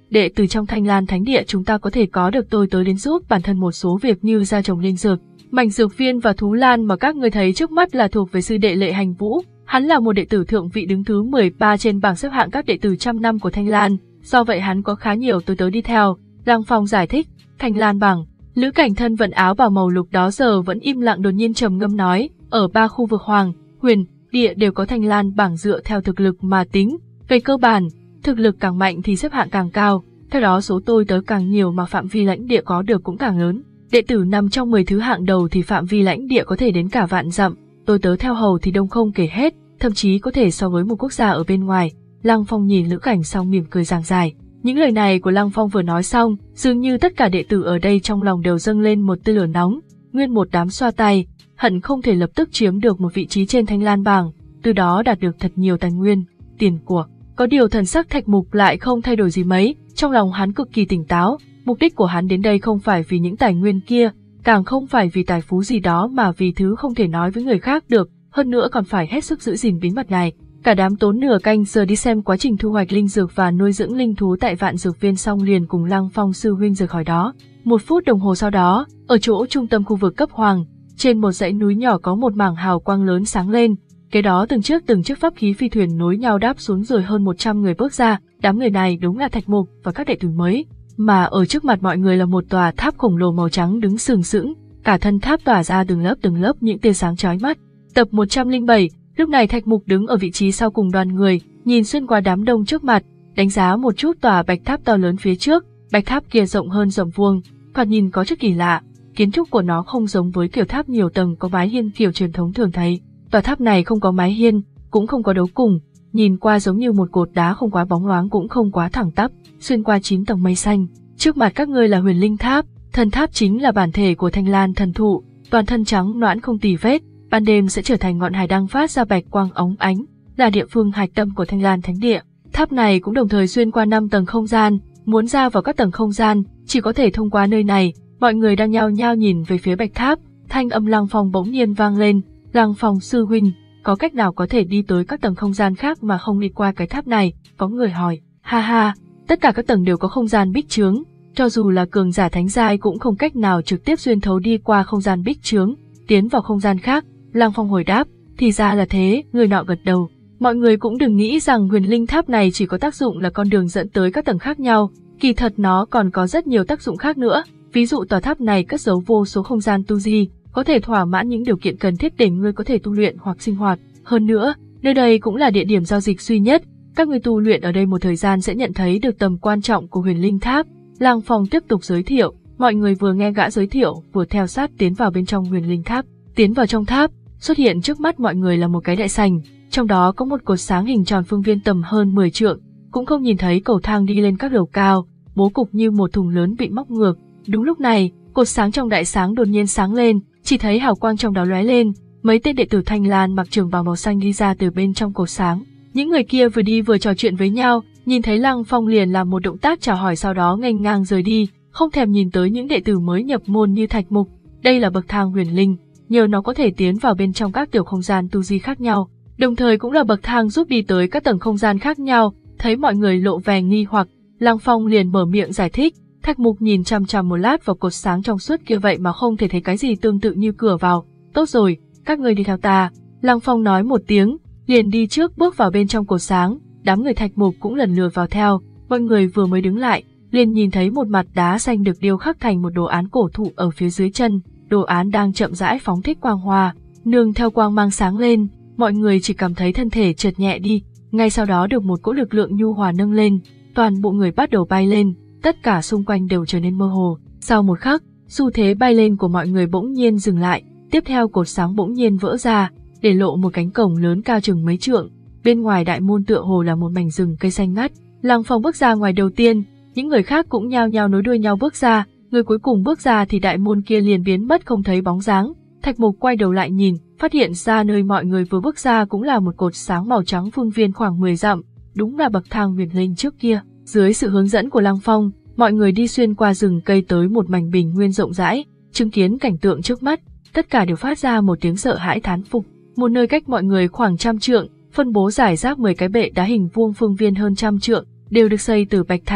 đệ tử trong Thanh Lan Thánh Địa chúng ta có thể có được tôi tới đến giúp bản thân một số việc như gia trồng linh dược, mảnh dược viên và thú lan mà các ngươi thấy trước mắt là thuộc về sư đệ Lệ Hành Vũ. Hắn là một đệ tử thượng vị đứng thứ mười ba trên bảng xếp hạng các đệ tử trăm năm của Thanh Lan, do vậy hắn có khá nhiều tôi tớ đi theo. Lăng Phong giải thích. Thanh Lan bảng. Lữ Cảnh thân vận áo bào màu lục đó giờ vẫn im lặng, đột nhiên trầm ngâm nói, ở ba khu vực Hoàng, Huyền, Địa đều có Thanh Lan bảng dựa theo thực lực mà tính. Về cơ bản, thực lực càng mạnh thì xếp hạng càng cao, theo đó số tôi tớ càng nhiều mà phạm vi lãnh địa có được cũng càng lớn. Đệ tử nằm trong mười thứ hạng đầu thì phạm vi lãnh địa có thể đến cả vạn dặm, tôi tớ theo hầu thì đông không kể hết, thậm chí có thể so với một quốc gia ở bên ngoài. Lăng Phong nhìn Lữ Cảnh xong mỉm cười giảng giải. Những lời này của Lăng Phong vừa nói xong, dường như tất cả đệ tử ở đây trong lòng đều dâng lên một tia lửa nóng, nguyên một đám xoa tay, hận không thể lập tức chiếm được một vị trí trên Thanh Lan bảng, từ đó đạt được thật nhiều tài nguyên, tiền của. Có điều thần sắc Thạch Mục lại không thay đổi gì mấy, trong lòng hắn cực kỳ tỉnh táo, mục đích của hắn đến đây không phải vì những tài nguyên kia, càng không phải vì tài phú gì đó mà vì thứ không thể nói với người khác được, hơn nữa còn phải hết sức giữ gìn bí mật này. Cả đám tốn nửa canh giờ đi xem quá trình thu hoạch linh dược và nuôi dưỡng linh thú tại Vạn Dược Viên xong liền cùng Lăng Phong sư huynh rời khỏi đó. Một phút đồng hồ sau đó, ở chỗ trung tâm khu vực cấp hoàng, trên một dãy núi nhỏ có một mảng hào quang lớn sáng lên. Kế đó từng chiếc từng chiếc pháp khí phi thuyền nối nhau đáp xuống rồi hơn một trăm người bước ra. Đám người này đúng là Thạch Mục và các đệ tử mới, mà ở trước mặt mọi người là một tòa tháp khổng lồ màu trắng đứng sừng sững, cả thân tháp tỏa ra từng lớp từng lớp những tia sáng chói mắt. Tập một trăm lẻ bảy. Lúc này Thạch Mục đứng ở vị trí sau cùng đoàn người, nhìn xuyên qua đám đông trước mặt, đánh giá một chút tòa bạch tháp to lớn phía trước. Bạch tháp kia rộng hơn dặm vuông, thoạt nhìn có chút kỳ lạ, kiến trúc của nó không giống với kiểu tháp nhiều tầng có mái hiên kiểu truyền thống thường thấy. Tòa tháp này không có mái hiên, cũng không có đấu cùng, nhìn qua giống như một cột đá không quá bóng loáng cũng không quá thẳng tắp, xuyên qua chín tầng mây xanh. Trước mặt các ngươi là Huyền Linh Tháp, thần tháp chính là bản thể của Thanh Lan thần thụ, toàn thân trắng nõn không tì vết, ban đêm sẽ trở thành ngọn hải đăng phát ra bạch quang óng ánh, là địa phương hạch tâm của Thanh Lan Thánh Địa. Tháp này cũng đồng thời xuyên qua năm tầng không gian, muốn ra vào các tầng không gian, chỉ có thể thông qua nơi này. Mọi người đang nhao nhao nhìn về phía bạch tháp, thanh âm Lăng Phong bỗng nhiên vang lên, Lăng Phong sư huynh, có cách nào có thể đi tới các tầng không gian khác mà không đi qua cái tháp này? Có người hỏi. Ha ha, tất cả các tầng đều có không gian bích chướng, cho dù là cường giả thánh giai cũng không cách nào trực tiếp xuyên thấu đi qua không gian bích chướng, tiến vào không gian khác. Lăng Phong hồi đáp, thì ra là thế. Người nọ gật đầu. Mọi người cũng đừng nghĩ rằng Huyền Linh Tháp này chỉ có tác dụng là con đường dẫn tới các tầng khác nhau, kỳ thật nó còn có rất nhiều tác dụng khác nữa. Ví dụ tòa tháp này cất giấu vô số không gian tu di, có thể thỏa mãn những điều kiện cần thiết để ngươi có thể tu luyện hoặc sinh hoạt. Hơn nữa, nơi đây cũng là địa điểm giao dịch duy nhất, các ngươi tu luyện ở đây một thời gian sẽ nhận thấy được tầm quan trọng của Huyền Linh Tháp. Lăng Phong tiếp tục giới thiệu, mọi người vừa nghe gã giới thiệu, vừa theo sát tiến vào bên trong Huyền Linh Tháp. Tiến vào trong tháp, xuất hiện trước mắt mọi người là một cái đại sảnh, trong đó có một cột sáng hình tròn phương viên tầm hơn mười trượng, cũng không nhìn thấy cầu thang đi lên các lầu cao, bố cục như một thùng lớn bị móc ngược. Đúng lúc này, cột sáng trong đại sáng đột nhiên sáng lên, chỉ thấy hào quang trong đó lóe lên, mấy tên đệ tử Thanh Lan mặc trường bào màu xanh đi ra từ bên trong cột sáng. Những người kia vừa đi vừa trò chuyện với nhau, nhìn thấy Lăng Phong liền làm một động tác chào hỏi sau đó nghênh ngang rời đi, không thèm nhìn tới những đệ tử mới nhập môn như Thạch Mục. Đây là bậc thang huyền linh, nhờ nó có thể tiến vào bên trong các tiểu không gian tu di khác nhau, đồng thời cũng là bậc thang giúp đi tới các tầng không gian khác nhau. Thấy mọi người lộ vẻ nghi hoặc, Lăng Phong liền mở miệng giải thích. Thạch Mục nhìn chằm chằm một lát vào cột sáng trong suốt kia vậy mà không thể thấy cái gì tương tự như cửa vào. Tốt rồi, các ngươi đi theo ta. Lăng Phong nói một tiếng, liền đi trước bước vào bên trong cột sáng. Đám người Thạch Mục cũng lần lượt vào theo. Mọi người vừa mới đứng lại, liền nhìn thấy một mặt đá xanh được điêu khắc thành một đồ án cổ thụ ở phía dưới chân. Đồ án đang chậm rãi phóng thích quang hoa, nương theo quang mang sáng lên, mọi người chỉ cảm thấy thân thể chợt nhẹ đi. Ngay sau đó được một cỗ lực lượng nhu hòa nâng lên, toàn bộ người bắt đầu bay lên, tất cả xung quanh đều trở nên mơ hồ. Sau một khắc, xu thế bay lên của mọi người bỗng nhiên dừng lại, tiếp theo cột sáng bỗng nhiên vỡ ra, để lộ một cánh cổng lớn cao chừng mấy trượng. Bên ngoài đại môn tựa hồ là một mảnh rừng cây xanh ngắt. Lăng Phong bước ra ngoài đầu tiên, những người khác cũng nhao nhao nối đuôi nhau bước ra. Người cuối cùng bước ra thì đại môn kia liền biến mất không thấy bóng dáng. Thạch Mục quay đầu lại nhìn, phát hiện ra nơi mọi người vừa bước ra cũng là một cột sáng màu trắng phương viên khoảng mười dặm, đúng là bậc thang huyền linh trước kia. Dưới sự hướng dẫn của Lăng Phong, mọi người đi xuyên qua rừng cây tới một mảnh bình nguyên rộng rãi, chứng kiến cảnh tượng trước mắt, tất cả đều phát ra một tiếng sợ hãi thán phục. Một nơi cách mọi người khoảng trăm trượng, phân bố rải rác mười cái bệ đá hình vuông phương viên hơn trăm trượng, đều được xây từ bạch thạch.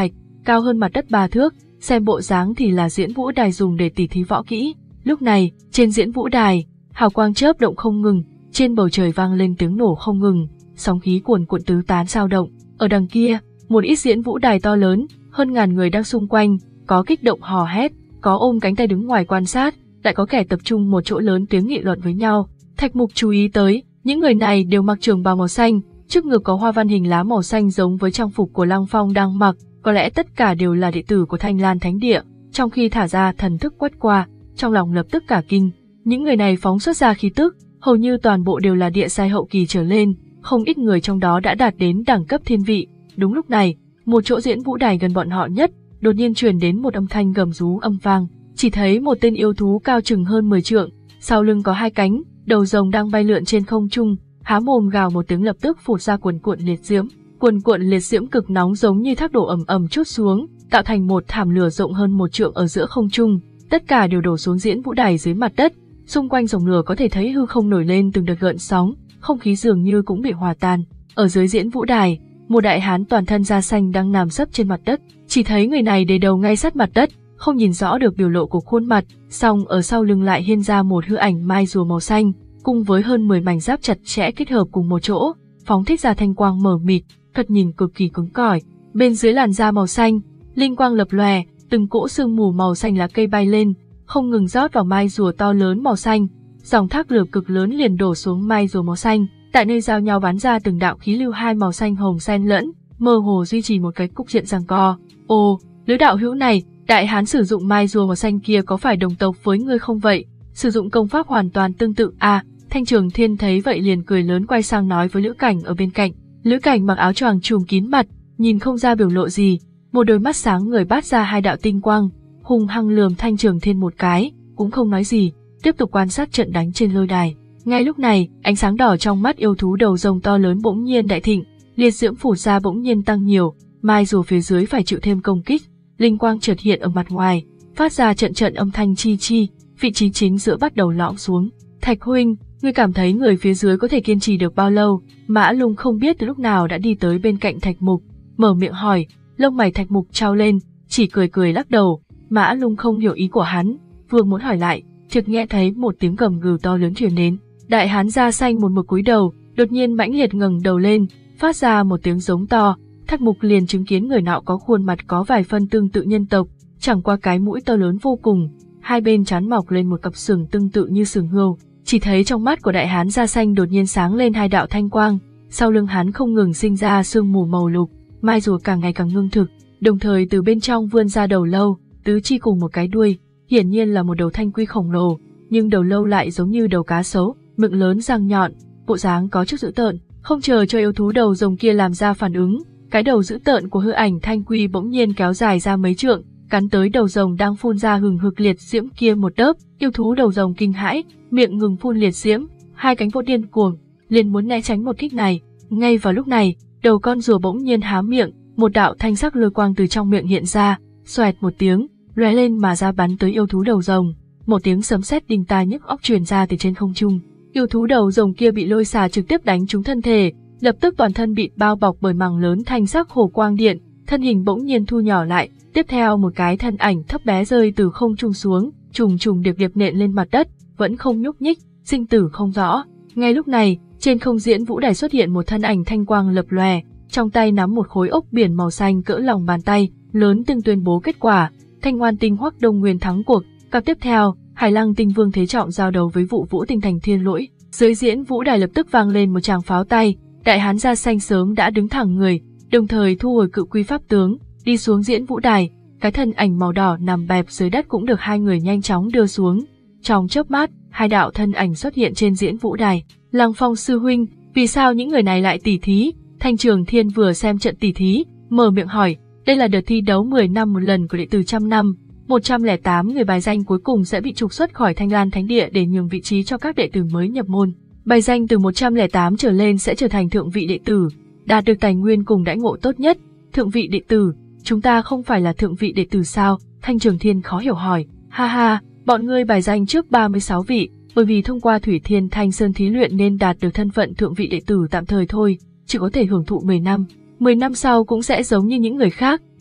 cao hơn mặt đất ba thước, xem bộ dáng thì là diễn vũ đài dùng để tỉ thí võ kỹ. Lúc này, trên diễn vũ đài, hào quang chớp động không ngừng, trên bầu trời vang lên tiếng nổ không ngừng, sóng khí cuồn cuộn tứ tán dao động. Ở đằng kia, một ít diễn vũ đài to lớn, hơn ngàn người đang xung quanh, có kích động hò hét, có ôm cánh tay đứng ngoài quan sát, lại có kẻ tập trung một chỗ lớn tiếng nghị luận với nhau. Thạch Mục chú ý tới, những người này đều mặc trường bào màu xanh, trước ngực có hoa văn hình lá màu xanh giống với trang phục của Lăng Phong đang mặc, có lẽ tất cả đều là đệ tử của Thanh Lan Thánh Địa. Trong khi thả ra thần thức quét qua, trong lòng lập tức cả kinh, những người này phóng xuất ra khí tức, hầu như toàn bộ đều là địa giai hậu kỳ trở lên, không ít người trong đó đã đạt đến đẳng cấp thiên vị. Đúng lúc này, một chỗ diễn vũ đài gần bọn họ nhất, đột nhiên truyền đến một âm thanh gầm rú âm vang, chỉ thấy một tên yêu thú cao chừng hơn mười trượng, sau lưng có hai cánh, đầu rồng đang bay lượn trên không trung, há mồm gào một tiếng lập tức phụt ra cuồn cuộn liệt diễm. Cuồn cuộn liệt diễm cực nóng giống như thác đổ ầm ầm trút xuống, tạo thành một thảm lửa rộng hơn một trượng ở giữa không trung, tất cả đều đổ xuống diễn vũ đài dưới mặt đất. Xung quanh dòng lửa có thể thấy hư không nổi lên từng đợt gợn sóng, không khí dường như cũng bị hòa tan. Ở dưới diễn vũ đài, một đại hán toàn thân da xanh đang nằm sấp trên mặt đất, chỉ thấy người này để đầu ngay sát mặt đất, không nhìn rõ được biểu lộ của khuôn mặt, song ở sau lưng lại hiện ra một hư ảnh mai rùa màu xanh, cùng với hơn mười mảnh giáp chặt chẽ kết hợp cùng một chỗ, phóng thích ra thanh quang mờ mịt, thật nhìn cực kỳ cứng cỏi. Bên dưới làn da màu xanh, linh quang lập lòe, từng cỗ sương mù màu xanh lá cây bay lên, không ngừng rót vào mai rùa to lớn màu xanh, dòng thác lửa cực lớn liền đổ xuống mai rùa màu xanh, tại nơi giao nhau bắn ra từng đạo khí lưu hai màu xanh hồng xen lẫn, mơ hồ duy trì một cái cục diện giằng co. Ồ, Lữ đạo hữu này, đại hán sử dụng mai rùa màu xanh kia có phải đồng tộc với ngươi không vậy? Sử dụng công pháp hoàn toàn tương tự à? Thanh Trường Thiên thấy vậy liền cười lớn quay sang nói với Lữ Cảnh ở bên cạnh. Lữ Cảnh mặc áo choàng trùm kín mặt, nhìn không ra biểu lộ gì, một đôi mắt sáng người bát ra hai đạo tinh quang, hung hăng lườm Thanh Trường Thiên một cái, cũng không nói gì, tiếp tục quan sát trận đánh trên lôi đài. Ngay lúc này, ánh sáng đỏ trong mắt yêu thú đầu rồng to lớn bỗng nhiên đại thịnh, liệt diễm phủ ra bỗng nhiên tăng nhiều, mai rùa phía dưới phải chịu thêm công kích, linh quang chợt hiện ở mặt ngoài, phát ra trận trận âm thanh chi chi, vị trí chính giữa bắt đầu lõm xuống. Thạch huynh, ngươi cảm thấy người phía dưới có thể kiên trì được bao lâu? Mã Lung không biết từ lúc nào đã đi tới bên cạnh Thạch Mục, mở miệng hỏi, lông mày Thạch Mục trao lên, chỉ cười cười lắc đầu. Mã Lung không hiểu ý của hắn, vừa muốn hỏi lại, chợt nghe thấy một tiếng gầm gừ to lớn truyền đến. Đại hán da xanh một mực cúi đầu, đột nhiên mãnh liệt ngẩng đầu lên, phát ra một tiếng giống to. Thạch Mục liền chứng kiến người nọ có khuôn mặt có vài phân tương tự nhân tộc, chẳng qua cái mũi to lớn vô cùng, hai bên trán mọc lên một cặp sừng tương tự như sừng hươu. Chỉ thấy trong mắt của đại hán da xanh đột nhiên sáng lên hai đạo thanh quang, sau lưng hắn không ngừng sinh ra sương mù màu lục, mai rùa càng ngày càng ngưng thực, đồng thời từ bên trong vươn ra đầu lâu, tứ chi cùng một cái đuôi, hiển nhiên là một đầu thanh quy khổng lồ, nhưng đầu lâu lại giống như đầu cá sấu, miệng lớn răng nhọn, bộ dáng có chút dữ tợn. Không chờ cho yêu thú đầu rồng kia làm ra phản ứng, cái đầu dữ tợn của hư ảnh thanh quy bỗng nhiên kéo dài ra mấy trượng, cắn tới đầu rồng đang phun ra hừng hực liệt diễm kia một đớp. Yêu thú đầu rồng kinh hãi, miệng ngừng phun liệt diễm, hai cánh vỗ điên cuồng, liền muốn né tránh một kích này. Ngay vào lúc này, đầu con rùa bỗng nhiên há miệng, một đạo thanh sắc lôi quang từ trong miệng hiện ra, xoẹt một tiếng, lóe lên mà ra bắn tới yêu thú đầu rồng. Một tiếng sấm sét đinh tai nhức óc truyền ra từ trên không trung. Yêu thú đầu rồng kia bị lôi xà trực tiếp đánh trúng thân thể, lập tức toàn thân bị bao bọc bởi màng lớn thanh sắc hồ quang điện, thân hình bỗng nhiên thu nhỏ lại, tiếp theo một cái thân ảnh thấp bé rơi từ không trung xuống, trùng trùng điệp điệp nện lên mặt đất, vẫn không nhúc nhích, sinh tử không rõ. Ngay lúc này, trên không diễn vũ đài xuất hiện một thân ảnh thanh quang lập lòe, trong tay nắm một khối ốc biển màu xanh cỡ lòng bàn tay, lớn từng tuyên bố kết quả, Thanh Ngoan Tinh Hoắc Đông Nguyên thắng cuộc. Cặp tiếp theo, Hải Lăng Tinh Vương Thế Trọng giao đấu với Vụ Vũ Tinh Thành Thiên Lỗi. Dưới diễn vũ đài lập tức vang lên một tràng pháo tay, đại hán da xanh sớm đã đứng thẳng người, đồng thời thu hồi cự quy pháp tướng, đi xuống diễn vũ đài. Cái thân ảnh màu đỏ nằm bẹp dưới đất cũng được hai người nhanh chóng đưa xuống. Trong chớp mắt, hai đạo thân ảnh xuất hiện trên diễn vũ đài. Lăng Phong sư huynh, vì sao những người này lại tỉ thí? Thanh Trường Thiên vừa xem trận tỉ thí, mở miệng hỏi. Đây là đợt thi đấu mười năm một lần của đệ tử trăm năm. một trăm lẻ tám người bài danh cuối cùng sẽ bị trục xuất khỏi Thanh Lan Thánh Địa để nhường vị trí cho các đệ tử mới nhập môn. Bài danh từ một trăm lẻ tám trở lên sẽ trở thành thượng vị đệ tử, đạt được tài nguyên cùng đãi ngộ tốt nhất. Thượng vị đệ tử, chúng ta không phải là thượng vị đệ tử sao? Thanh Trường Thiên khó hiểu hỏi. Ha ha, bọn ngươi bài danh trước ba mươi sáu vị, bởi vì thông qua Thủy Thiên Thanh Sơn thí luyện nên đạt được thân phận thượng vị đệ tử tạm thời thôi, chỉ có thể hưởng thụ mười năm. mười năm sau cũng sẽ giống như những người khác,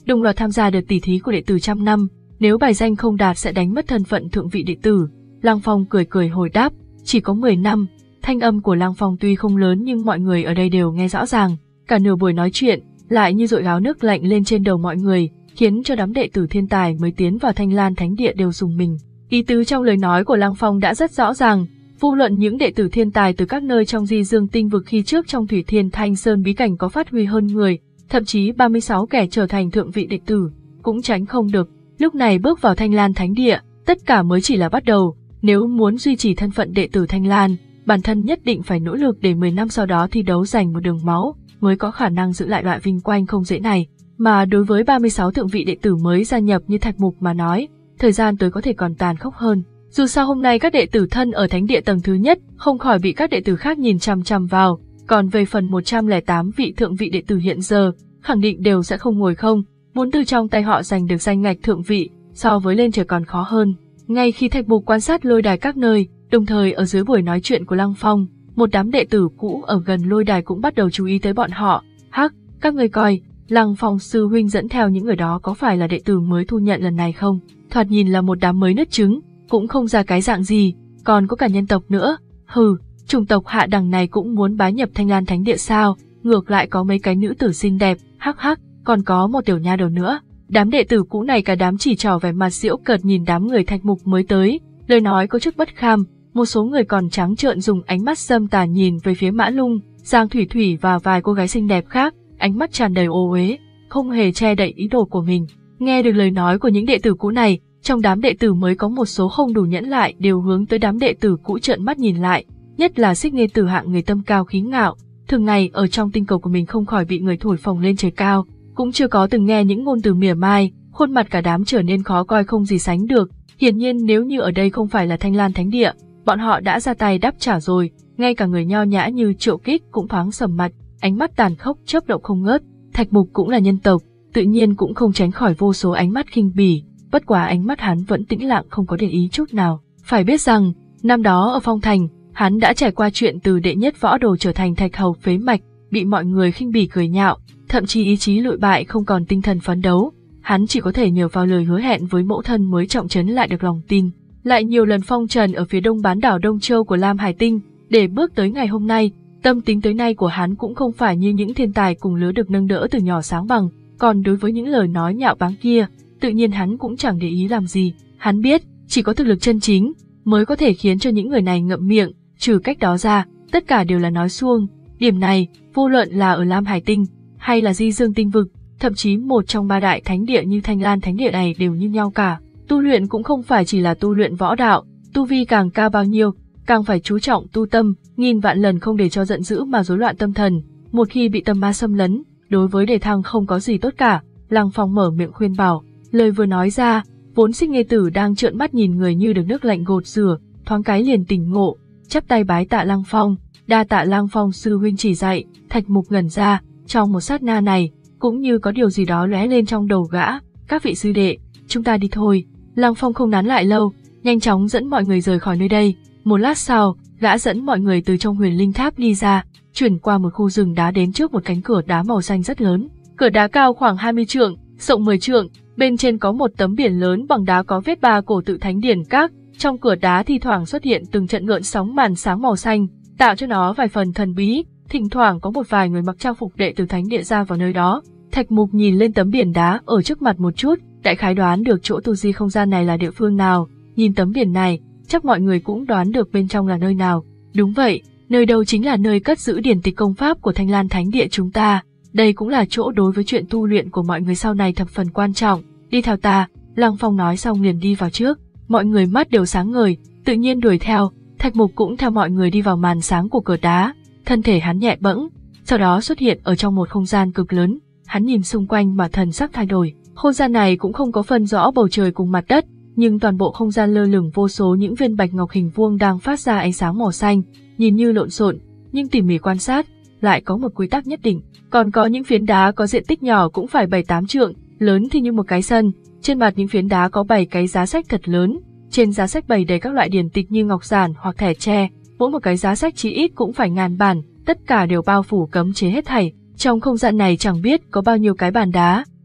đồng loạt tham gia đợt tỷ thí của đệ tử trăm năm, nếu bài danh không đạt sẽ đánh mất thân phận thượng vị đệ tử. Lăng Phong cười cười hồi đáp, chỉ có mười năm. Thanh âm của Lăng Phong tuy không lớn nhưng mọi người ở đây đều nghe rõ ràng, cả nửa buổi nói chuyện lại như dội gáo nước lạnh lên trên đầu mọi người, khiến cho đám đệ tử thiên tài mới tiến vào Thanh Lan Thánh Địa đều rùng mình. Ý tứ trong lời nói của Lăng Phong đã rất rõ ràng, vô luận những đệ tử thiên tài từ các nơi trong Di Dương Tinh Vực khi trước trong Thủy Thiên Thanh Sơn bí cảnh có phát huy hơn người, thậm chí ba mươi sáu kẻ trở thành thượng vị đệ tử, cũng tránh không được. Lúc này bước vào Thanh Lan Thánh Địa, tất cả mới chỉ là bắt đầu, nếu muốn duy trì thân phận đệ tử Thanh Lan, bản thân nhất định phải nỗ lực để mười năm sau đó thi đấu giành một đường máu, mới có khả năng giữ lại loại vinh quang không dễ này. Mà đối với ba mươi sáu thượng vị đệ tử mới gia nhập như Thạch Mục mà nói, thời gian tới có thể còn tàn khốc hơn. Dù sao hôm nay các đệ tử thân ở Thánh Địa tầng thứ nhất không khỏi bị các đệ tử khác nhìn chằm chằm vào, còn về phần một trăm lẻ tám vị thượng vị đệ tử hiện giờ, khẳng định đều sẽ không ngồi không, muốn từ trong tay họ giành được danh ngạch thượng vị, so với lên trời còn khó hơn. Ngay khi Thạch Mục quan sát lôi đài các nơi, đồng thời ở dưới buổi nói chuyện của Lăng Phong, một đám đệ tử cũ ở gần lôi đài cũng bắt đầu chú ý tới bọn họ. Hắc, các người coi, Lăng Phong sư huynh dẫn theo những người đó có phải là đệ tử mới thu nhận lần này không? Thoạt nhìn là một đám mới nứt trứng, cũng không ra cái dạng gì, còn có cả nhân tộc nữa. Hừ, chủng tộc hạ đẳng này cũng muốn bái nhập Thanh Lan Thánh Địa sao? Ngược lại có mấy cái nữ tử xinh đẹp, hắc hắc, còn có một tiểu nha đầu nữa. Đám đệ tử cũ này cả đám chỉ trỏ vẻ mặt giễu cợt nhìn đám người Thạch Mục mới tới, lời nói có chút bất kham, một số người còn trắng trợn dùng ánh mắt dâm tà nhìn về phía Mã Lung, Giang Thủy Thủy và vài cô gái xinh đẹp khác, ánh mắt tràn đầy ô uế, không hề che đậy ý đồ của mình. Nghe được lời nói của những đệ tử cũ này, trong đám đệ tử mới có một số không đủ nhẫn lại đều hướng tới đám đệ tử cũ trợn mắt nhìn lại, nhất là Xích Nghê Tử hạng người tâm cao khí ngạo, thường ngày ở trong tinh cầu của mình không khỏi bị người thổi phồng lên trời cao, cũng chưa có từng nghe những ngôn từ mỉa mai, khuôn mặt cả đám trở nên khó coi không gì sánh được. Hiển nhiên nếu như ở đây không phải là Thanh Lan Thánh Địa, bọn họ đã ra tay đáp trả rồi. Ngay cả người nho nhã như Triệu Kích cũng thoáng sầm mặt, ánh mắt tàn khốc chớp động không ngớt. Thạch Mục cũng là nhân tộc, tự nhiên cũng không tránh khỏi vô số ánh mắt khinh bỉ, bất quá ánh mắt hắn vẫn tĩnh lặng không có để ý chút nào. Phải biết rằng, năm đó ở Phong Thành, hắn đã trải qua chuyện từ đệ nhất võ đồ trở thành thạch hầu phế mạch, bị mọi người khinh bỉ cười nhạo, thậm chí ý chí lụi bại không còn tinh thần phấn đấu. Hắn chỉ có thể nhờ vào lời hứa hẹn với mẫu thân mới trọng trấn lại được lòng tin, lại nhiều lần phong trần ở phía đông bán đảo Đông Châu của Lam Hải Tinh, để bước tới ngày hôm nay. Tâm tính tới nay của hắn cũng không phải như những thiên tài cùng lứa được nâng đỡ từ nhỏ sáng bằng, còn đối với những lời nói nhạo báng kia, tự nhiên hắn cũng chẳng để ý làm gì. Hắn biết, chỉ có thực lực chân chính mới có thể khiến cho những người này ngậm miệng, trừ cách đó ra, tất cả đều là nói suông. Điểm này, vô luận là ở Lam Hải Tinh hay là Di Dương Tinh Vực, thậm chí một trong ba đại thánh địa như Thanh Lan Thánh Địa này đều như nhau cả. Tu luyện cũng không phải chỉ là tu luyện võ đạo, tu vi càng cao bao nhiêu, càng phải chú trọng tu tâm, nghìn vạn lần không để cho giận dữ mà rối loạn tâm thần. Một khi bị tâm ma xâm lấn, đối với đề thăng không có gì tốt cả. Lăng Phong mở miệng khuyên bảo, lời vừa nói ra, vốn Xích Nghê Tử đang trợn mắt nhìn người như được nước lạnh gột rửa, thoáng cái liền tỉnh ngộ, chắp tay bái tạ Lăng Phong, đa tạ Lăng Phong sư huynh chỉ dạy. Thạch Mục ngẩn ra, trong một sát na này, cũng như có điều gì đó lóe lên trong đầu gã. Các vị sư đệ, chúng ta đi thôi. Lăng Phong không nán lại lâu, nhanh chóng dẫn mọi người rời khỏi nơi đây. Một lát sau, gã dẫn mọi người từ trong huyền linh tháp đi ra, chuyển qua một khu rừng đá đến trước một cánh cửa đá màu xanh rất lớn. Cửa đá cao khoảng hai mươi trượng, rộng mười trượng, bên trên có một tấm biển lớn bằng đá có viết ba cổ tự Thánh Điển Các. Trong cửa đá thi thoảng xuất hiện từng trận gợn sóng màn sáng màu xanh, tạo cho nó vài phần thần bí. Thỉnh thoảng có một vài người mặc trang phục đệ tử Thánh Địa ra vào nơi đó. Thạch Mục nhìn lên tấm biển đá ở trước mặt một chút, đại khái đoán được chỗ tu di không gian này là địa phương nào. Nhìn tấm biển này, chắc mọi người cũng đoán được bên trong là nơi nào. Đúng vậy, nơi đâu chính là nơi cất giữ điển tịch công pháp của Thanh Lan Thánh Địa chúng ta. Đây cũng là chỗ đối với chuyện tu luyện của mọi người sau này thập phần quan trọng. Đi theo ta. Lăng Phong nói xong liền đi vào trước. Mọi người mắt đều sáng ngời, tự nhiên đuổi theo. Thạch Mục cũng theo mọi người đi vào màn sáng của cửa đá. Thân thể hắn nhẹ bẫng, sau đó xuất hiện ở trong một không gian cực lớn. Hắn nhìn xung quanh mà thần sắc thay đổi. Không gian này cũng không có phân rõ bầu trời cùng mặt đất, nhưng toàn bộ không gian lơ lửng vô số những viên bạch ngọc hình vuông đang phát ra ánh sáng màu xanh, nhìn như lộn xộn, nhưng tỉ mỉ quan sát, lại có một quy tắc nhất định. Còn có những phiến đá có diện tích nhỏ cũng phải bảy tám trượng, lớn thì như một cái sân. Trên mặt những phiến đá có bảy cái giá sách thật lớn, trên giá sách bày đầy các loại điển tịch như ngọc giản hoặc thẻ tre, mỗi một cái giá sách chí ít cũng phải ngàn bản, tất cả đều bao phủ cấm chế hết thảy. Trong không gian này chẳng biết có bao nhiêu cái bàn đá,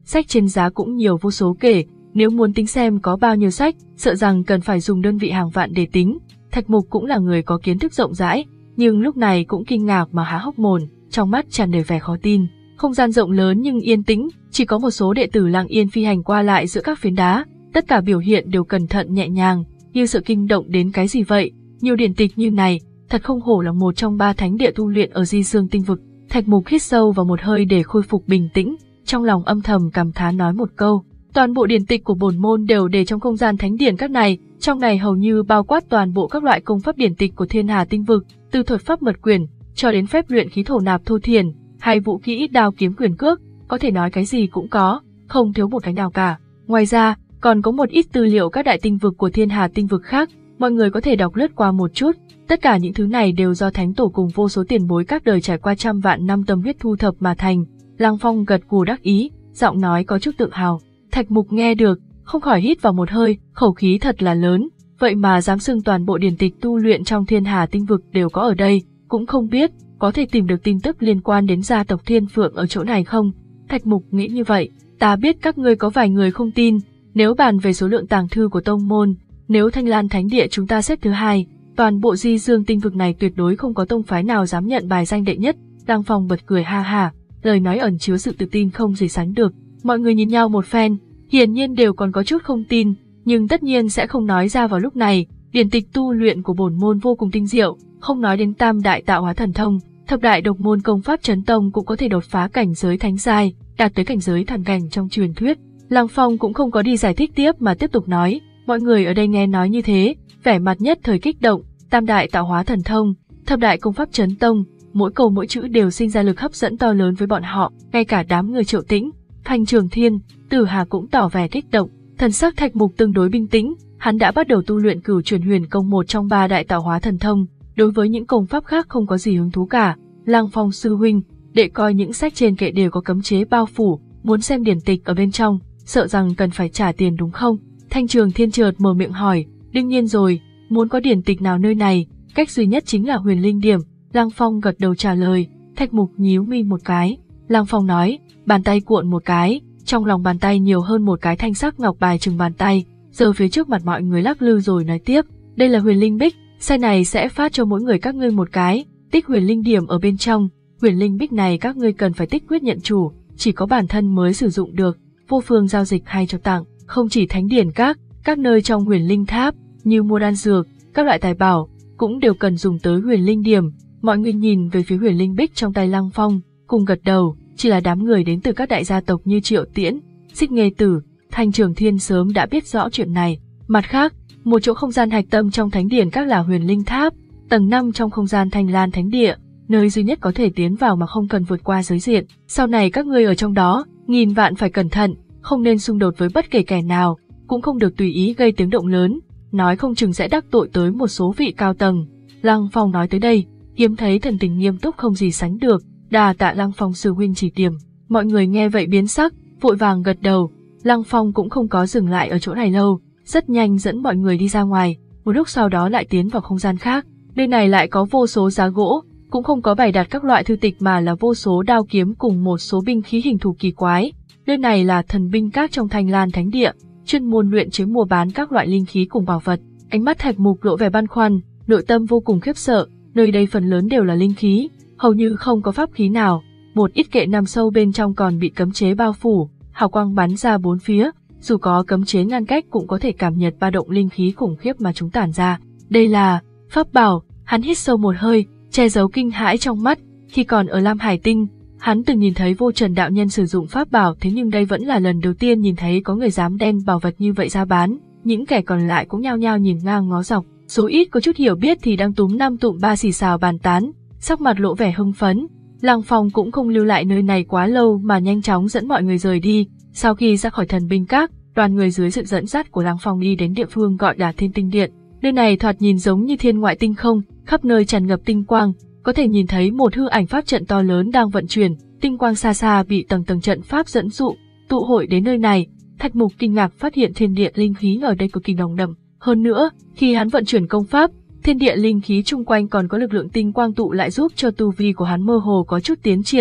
sách trên giá cũng nhiều vô số kể, nếu muốn tính xem có bao nhiêu sách, sợ rằng cần phải dùng đơn vị hàng vạn để tính. Thạch Mục cũng là người có kiến thức rộng rãi, nhưng lúc này cũng kinh ngạc mà há hốc mồm, trong mắt tràn đầy vẻ khó tin. Không gian rộng lớn nhưng yên tĩnh, chỉ có một số đệ tử lặng yên phi hành qua lại giữa các phiến đá, tất cả biểu hiện đều cẩn thận nhẹ nhàng, như sợ kinh động đến cái gì vậy. Nhiều điển tịch như này, thật không hổ là một trong ba thánh địa tu luyện ở Di Dương Tinh Vực. Thạch Mục hít sâu vào một hơi để khôi phục bình tĩnh, trong lòng âm thầm cảm thán nói một câu. Toàn bộ điển tịch của bổn môn đều để trong không gian thánh điển các này, trong này hầu như bao quát toàn bộ các loại công pháp điển tịch của Thiên Hà Tinh Vực, từ thuật pháp mật quyển cho đến phép luyện khí thổ nạp thô thiền, hay vũ kỹ đao kiếm quyền cước, có thể nói cái gì cũng có, không thiếu một cái nào cả. Ngoài ra, còn có một ít tư liệu các đại tinh vực của Thiên Hà Tinh Vực khác, mọi người có thể đọc lướt qua một chút. Tất cả những thứ này đều do Thánh Tổ cùng vô số tiền bối các đời trải qua trăm vạn năm tâm huyết thu thập mà thành. Lăng Phong gật gù đắc ý, giọng nói có chút tự hào. Thạch Mục nghe được, không khỏi hít vào một hơi, khẩu khí thật là lớn, vậy mà dám xưng toàn bộ điển tịch tu luyện trong Thiên Hà Tinh Vực đều có ở đây, cũng không biết có thể tìm được tin tức liên quan đến gia tộc Thiên Phượng ở chỗ này không? Thạch Mục nghĩ như vậy, ta biết các ngươi có vài người không tin, nếu bàn về số lượng tàng thư của tông môn, nếu Thanh Lan Thánh Địa chúng ta xếp thứ hai, toàn bộ Di Dương Tinh Vực này tuyệt đối không có tông phái nào dám nhận bài danh đệ nhất. Lăng Phong bật cười ha ha, lời nói ẩn chứa sự tự tin không gì sánh được. Mọi người nhìn nhau một phen, hiển nhiên đều còn có chút không tin, nhưng tất nhiên sẽ không nói ra vào lúc này. Điển tịch tu luyện của bổn môn vô cùng tinh diệu, không nói đến tam đại tạo hóa thần thông, thập đại độc môn công pháp chấn tông cũng có thể đột phá cảnh giới thánh giai, đạt tới cảnh giới thần cảnh trong truyền thuyết. Lăng Phong cũng không có đi giải thích tiếp mà tiếp tục nói, mọi người ở đây nghe nói như thế, vẻ mặt nhất thời kích động, tam đại tạo hóa thần thông, thập đại công pháp chấn tông, mỗi câu mỗi chữ đều sinh ra lực hấp dẫn to lớn với bọn họ, ngay cả đám người Triệu Tĩnh, Thanh Trường Thiên, Tử Hà cũng tỏ vẻ kích động. Thần sắc Thạch Mục tương đối bình tĩnh, hắn đã bắt đầu tu luyện Cửu Chuyển Huyền Công, một trong ba đại tạo hóa thần thông, đối với những công pháp khác không có gì hứng thú cả. Lăng Phong sư huynh, đệ coi những sách trên kệ đều có cấm chế bao phủ, muốn xem điển tịch ở bên trong, sợ rằng cần phải trả tiền đúng không? Thanh Trường Thiên chợt mở miệng hỏi, đương nhiên rồi, muốn có điển tịch nào nơi này, cách duy nhất chính là Huyền Linh Điểm. Lăng Phong gật đầu trả lời. Thạch Mục nhíu mi một cái, Lăng Phong nói, bàn tay cuộn một cái, trong lòng bàn tay nhiều hơn một cái thanh sắc ngọc bài chừng bàn tay, giờ phía trước mặt mọi người lắc lư rồi nói tiếp, đây là Huyền Linh Bích, sai này sẽ phát cho mỗi người các ngươi một cái, tích Huyền Linh Điểm ở bên trong. Huyền Linh Bích này các ngươi cần phải tích quyết nhận chủ, chỉ có bản thân mới sử dụng được, vô phương giao dịch hay cho tặng. Không chỉ thánh điển các, các nơi trong Huyền Linh Tháp, như mua đan dược, các loại tài bảo, cũng đều cần dùng tới Huyền Linh Điểm. Mọi người nhìn về phía Huyền Linh Bích trong tay Lăng Phong, cùng gật đầu, chỉ là đám người đến từ các đại gia tộc như Triệu Tiễn, Xích Nghê Tử, Thanh Trường Thiên sớm đã biết rõ chuyện này. Mặt khác, một chỗ không gian hạch tâm trong thánh điển các là Huyền Linh Tháp, tầng năm trong không gian Thanh Lan Thánh Địa, nơi duy nhất có thể tiến vào mà không cần vượt qua giới diện. Sau này các ngươi ở trong đó, nghìn vạn phải cẩn thận, không nên xung đột với bất kể kẻ nào, cũng không được tùy ý gây tiếng động lớn, nói không chừng sẽ đắc tội tới một số vị cao tầng. Lăng Phong nói tới đây, hiếm thấy thần tình nghiêm túc không gì sánh được, đà tạ Lăng Phong sư huynh chỉ điểm. Mọi người nghe vậy biến sắc, vội vàng gật đầu. Lăng Phong cũng không có dừng lại ở chỗ này lâu, rất nhanh dẫn mọi người đi ra ngoài, một lúc sau đó lại tiến vào không gian khác. Nơi này lại có vô số giá gỗ, cũng không có bày đặt các loại thư tịch mà là vô số đao kiếm cùng một số binh khí hình thù kỳ quái. Nơi này là thần binh các trong Thanh Lan Thánh Địa, chuyên môn luyện chế mua bán các loại linh khí cùng bảo vật. Ánh mắt Thạch Mục lộ vẻ băn khoăn, nội tâm vô cùng khiếp sợ, nơi đây phần lớn đều là linh khí, hầu như không có pháp khí nào, một ít kệ nằm sâu bên trong còn bị cấm chế bao phủ, hào quang bắn ra bốn phía, dù có cấm chế ngăn cách cũng có thể cảm nhận ba động linh khí khủng khiếp mà chúng tản ra. Đây là pháp bảo. Hắn hít sâu một hơi, che giấu kinh hãi trong mắt. Khi còn ở Lam Hải Tinh, hắn từng nhìn thấy Vô Trần đạo nhân sử dụng pháp bảo, thế nhưng đây vẫn là lần đầu tiên nhìn thấy có người dám đem bảo vật như vậy ra bán. Những kẻ còn lại cũng nhao nhao nhìn ngang ngó dọc, số ít có chút hiểu biết thì đang túm năm tụm ba xì xào bàn tán, sắc mặt lộ vẻ hưng phấn. Lăng Phong cũng không lưu lại nơi này quá lâu mà nhanh chóng dẫn mọi người rời đi. Sau khi ra khỏi thần binh các, đoàn người dưới sự dẫn dắt của Lăng Phong đi đến địa phương gọi là Thiên Tinh Điện. Nơi này thoạt nhìn giống như thiên ngoại tinh không, khắp nơi tràn ngập tinh quang, có thể nhìn thấy một hư ảnh pháp trận to lớn đang vận chuyển, tinh quang xa xa bị tầng tầng trận pháp dẫn dụ, tụ hội đến nơi này. Thạch Mục kinh ngạc phát hiện thiên địa linh khí ở đây cực kỳ nồng đậm, hơn nữa, khi hắn vận chuyển công pháp, thiên địa linh khí chung quanh còn có lực lượng tinh quang tụ lại giúp cho tu vi của hắn mơ hồ có chút tiến triển.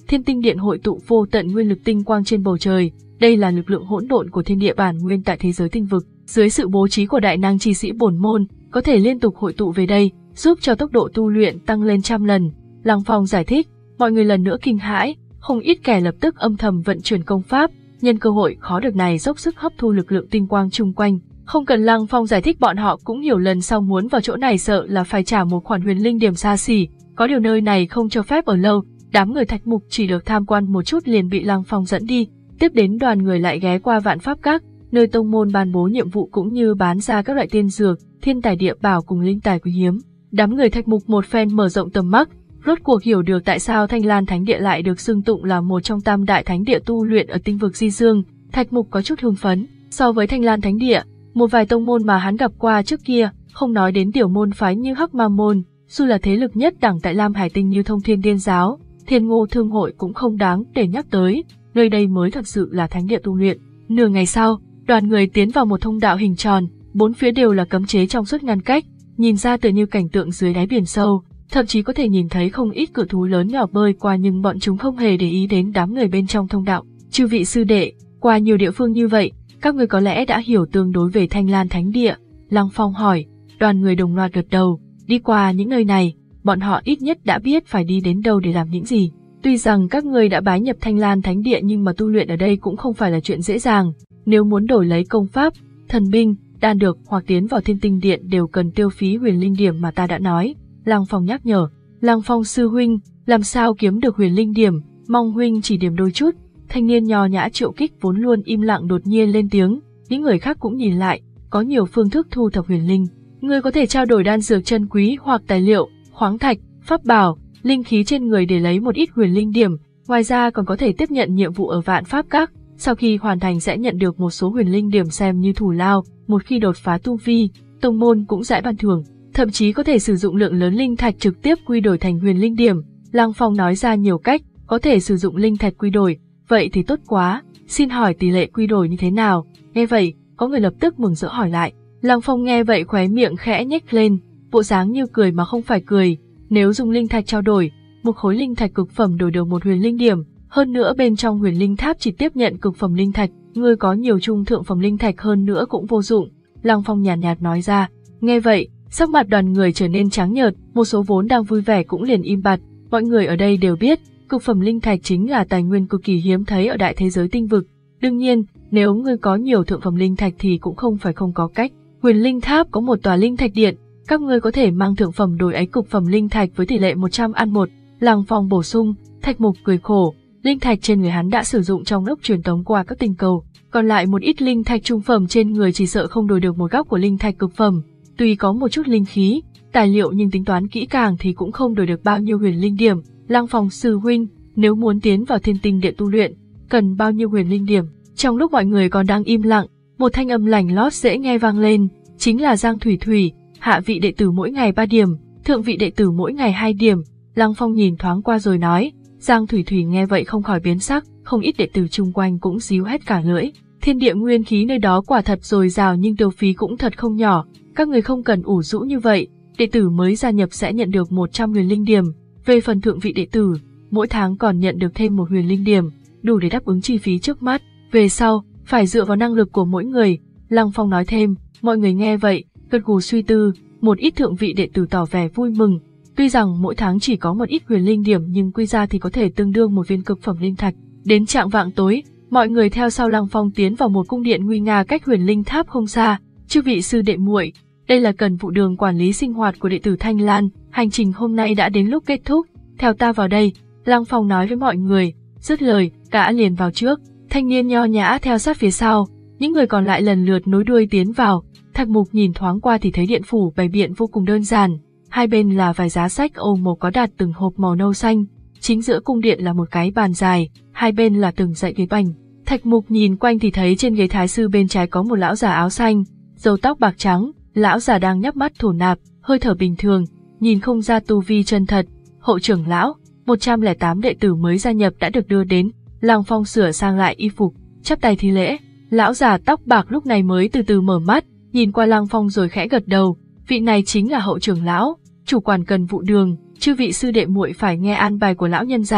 Thiên Tinh Điện hội tụ vô tận nguyên lực tinh quang trên bầu trời, đây là lực lượng hỗn độn của thiên địa bản nguyên tại thế giới tinh vực. Dưới sự bố trí của đại năng chi sĩ bổn môn, có thể liên tục hội tụ về đây, giúp cho tốc độ tu luyện tăng lên trăm lần. Lăng Phong giải thích, mọi người lần nữa kinh hãi, không ít kẻ lập tức âm thầm vận chuyển công pháp, nhân cơ hội khó được này dốc sức hấp thu lực lượng tinh quang chung quanh. Không cần Lăng Phong giải thích, bọn họ cũng hiểu lần sau muốn vào chỗ này sợ là phải trả một khoản huyền linh điểm xa xỉ, có điều nơi này không cho phép ở lâu. Đám người Thạch Mục chỉ được tham quan một chút liền bị Lăng Phong dẫn đi, tiếp đến đoàn người lại ghé qua Vạn Pháp Các, nơi tông môn ban bố nhiệm vụ cũng như bán ra các loại tiên dược, thiên tài địa bảo cùng linh tài quý hiếm. Đám người Thạch Mục một phen mở rộng tầm mắt, rốt cuộc hiểu được tại sao Thanh Lan Thánh Địa lại được xưng tụng là một trong tam đại thánh địa tu luyện ở tinh vực Di Dương. Thạch Mục có chút hưng phấn, so với Thanh Lan Thánh Địa, một vài tông môn mà hắn gặp qua trước kia, không nói đến tiểu môn phái như Hắc Ma môn, dù là thế lực nhất đẳng tại Lam Hải Tinh như Thông Thiên Tiên giáo, Thiên Ngô Thương hội cũng không đáng để nhắc tới, nơi đây mới thật sự là thánh địa tu luyện. Nửa ngày sau, đoàn người tiến vào một thông đạo hình tròn, bốn phía đều là cấm chế trong suốt ngăn cách, nhìn ra tựa như cảnh tượng dưới đáy biển sâu, thậm chí có thể nhìn thấy không ít cự thú lớn nhỏ bơi qua, nhưng bọn chúng không hề để ý đến đám người bên trong thông đạo. Chư vị sư đệ, qua nhiều địa phương như vậy, các người có lẽ đã hiểu tương đối về Thanh Lan Thánh Địa. Lăng Phong hỏi, đoàn người đồng loạt gật đầu, đi qua những nơi này, bọn họ ít nhất đã biết phải đi đến đâu để làm những gì. Tuy rằng các người đã bái nhập Thanh Lan Thánh Địa nhưng mà tu luyện ở đây cũng không phải là chuyện dễ dàng, nếu muốn đổi lấy công pháp, thần binh, đan dược hoặc tiến vào Thiên Tinh Điện đều cần tiêu phí huyền linh điểm mà ta đã nói. Lăng Phong nhắc nhở, Lăng Phong sư huynh, làm sao kiếm được huyền linh điểm, mong huynh chỉ điểm đôi chút. Thanh niên nho nhã Triệu Kích vốn luôn im lặng đột nhiên lên tiếng, những người khác cũng nhìn lại, có nhiều phương thức thu thập huyền linh. Người có thể trao đổi đan dược chân quý hoặc tài liệu, khoáng thạch, pháp bảo, linh khí trên người để lấy một ít huyền linh điểm, ngoài ra còn có thể tiếp nhận nhiệm vụ ở Vạn Pháp Các, sau khi hoàn thành sẽ nhận được một số huyền linh điểm xem như thù lao, một khi đột phá tu vi, tông môn cũng giải ban thưởng, thậm chí có thể sử dụng lượng lớn linh thạch trực tiếp quy đổi thành huyền linh điểm. Lăng Phong nói ra nhiều cách, có thể sử dụng linh thạch quy đổi, vậy thì tốt quá, xin hỏi tỷ lệ quy đổi như thế nào? Nghe vậy, có người lập tức mừng rỡ hỏi lại. Lăng Phong nghe vậy khóe miệng khẽ nhếch lên, bộ dáng như cười mà không phải cười. Nếu dùng linh thạch trao đổi, một khối linh thạch cực phẩm đổi được một huyền linh điểm, hơn nữa bên trong huyền linh tháp chỉ tiếp nhận cực phẩm linh thạch, người có nhiều trung thượng phẩm linh thạch hơn nữa cũng vô dụng. Lăng Phong nhàn nhạt, nhạt nói ra. Nghe vậy, sắc mặt đoàn người trở nên trắng nhợt, một số vốn đang vui vẻ cũng liền im bặt. Mọi người ở đây đều biết, cực phẩm linh thạch chính là tài nguyên cực kỳ hiếm thấy ở đại thế giới tinh vực. Đương nhiên, nếu ngươi có nhiều thượng phẩm linh thạch thì cũng không phải không có cách. Huyền linh tháp có một tòa linh thạch điện, các ngươi có thể mang thượng phẩm đổi ấy cực phẩm linh thạch với tỷ lệ một trăm ăn một. Lăng Phong bổ sung. Thạch Mục cười khổ, linh thạch trên người hắn đã sử dụng trong lúc truyền tống qua các tinh cầu, còn lại một ít linh thạch trung phẩm trên người chỉ sợ không đổi được một góc của linh thạch cực phẩm. Tuy có một chút linh khí, tài liệu nhưng tính toán kỹ càng thì cũng không đổi được bao nhiêu huyền linh điểm. Lăng Phong sư huynh, nếu muốn tiến vào Thiên Tinh Điện tu luyện, cần bao nhiêu huyền linh điểm? Trong lúc mọi người còn đang im lặng, một thanh âm lành lót dễ nghe vang lên, chính là Giang Thủy Thủy, hạ vị đệ tử mỗi ngày ba điểm, thượng vị đệ tử mỗi ngày hai điểm. Lăng Phong nhìn thoáng qua rồi nói. Giang Thủy Thủy nghe vậy không khỏi biến sắc, không ít đệ tử chung quanh cũng díu hết cả lưỡi. Thiên địa nguyên khí nơi đó quả thật dồi dào nhưng tiêu phí cũng thật không nhỏ, các người không cần ủ rũ như vậy, đệ tử mới gia nhập sẽ nhận được một trăm huyền linh điểm, về phần thượng vị đệ tử, mỗi tháng còn nhận được thêm một huyền linh điểm, đủ để đáp ứng chi phí trước mắt, về sau, phải dựa vào năng lực của mỗi người. Lăng Phong nói thêm, mọi người nghe vậy, gật gù suy tư, một ít thượng vị đệ tử tỏ vẻ vui mừng. Tuy rằng mỗi tháng chỉ có một ít huyền linh điểm nhưng quy ra thì có thể tương đương một viên cực phẩm linh thạch. Đến trạng vạng tối, mọi người theo sau Lăng Phong tiến vào một cung điện nguy nga cách huyền linh tháp không xa. Chư vị sư đệ muội, đây là Cần Vụ Đường quản lý sinh hoạt của đệ tử Thanh Lan, hành trình hôm nay đã đến lúc kết thúc, theo ta vào đây. Lăng Phong nói với mọi người, dứt lời, gã liền vào trước, thanh niên nho nhã theo sát phía sau, những người còn lại lần lượt nối đuôi tiến vào. Thạch Mục nhìn thoáng qua thì thấy điện phủ bày biện vô cùng đơn giản. Hai bên là vài giá sách âu màu có đặt từng hộp màu nâu xanh, chính giữa cung điện là một cái bàn dài, hai bên là từng dãy ghế bành. Thạch Mục nhìn quanh thì thấy trên ghế thái sư bên trái có một lão già áo xanh, râu tóc bạc trắng, lão già đang nhắm mắt thổ nạp, hơi thở bình thường, nhìn không ra tu vi chân thật. Hậu trưởng lão, một trăm lẻ tám đệ tử mới gia nhập đã được đưa đến. Lăng Phong sửa sang lại y phục, chắp tay thi lễ. Lão già tóc bạc lúc này mới từ từ mở mắt, nhìn qua Lăng Phong rồi khẽ gật đầu. Vị này chính là hậu trưởng lão, chủ quản Cần Vụ Đường, chư vị sư đệ muội phải nghe an bài của lão nhân gia.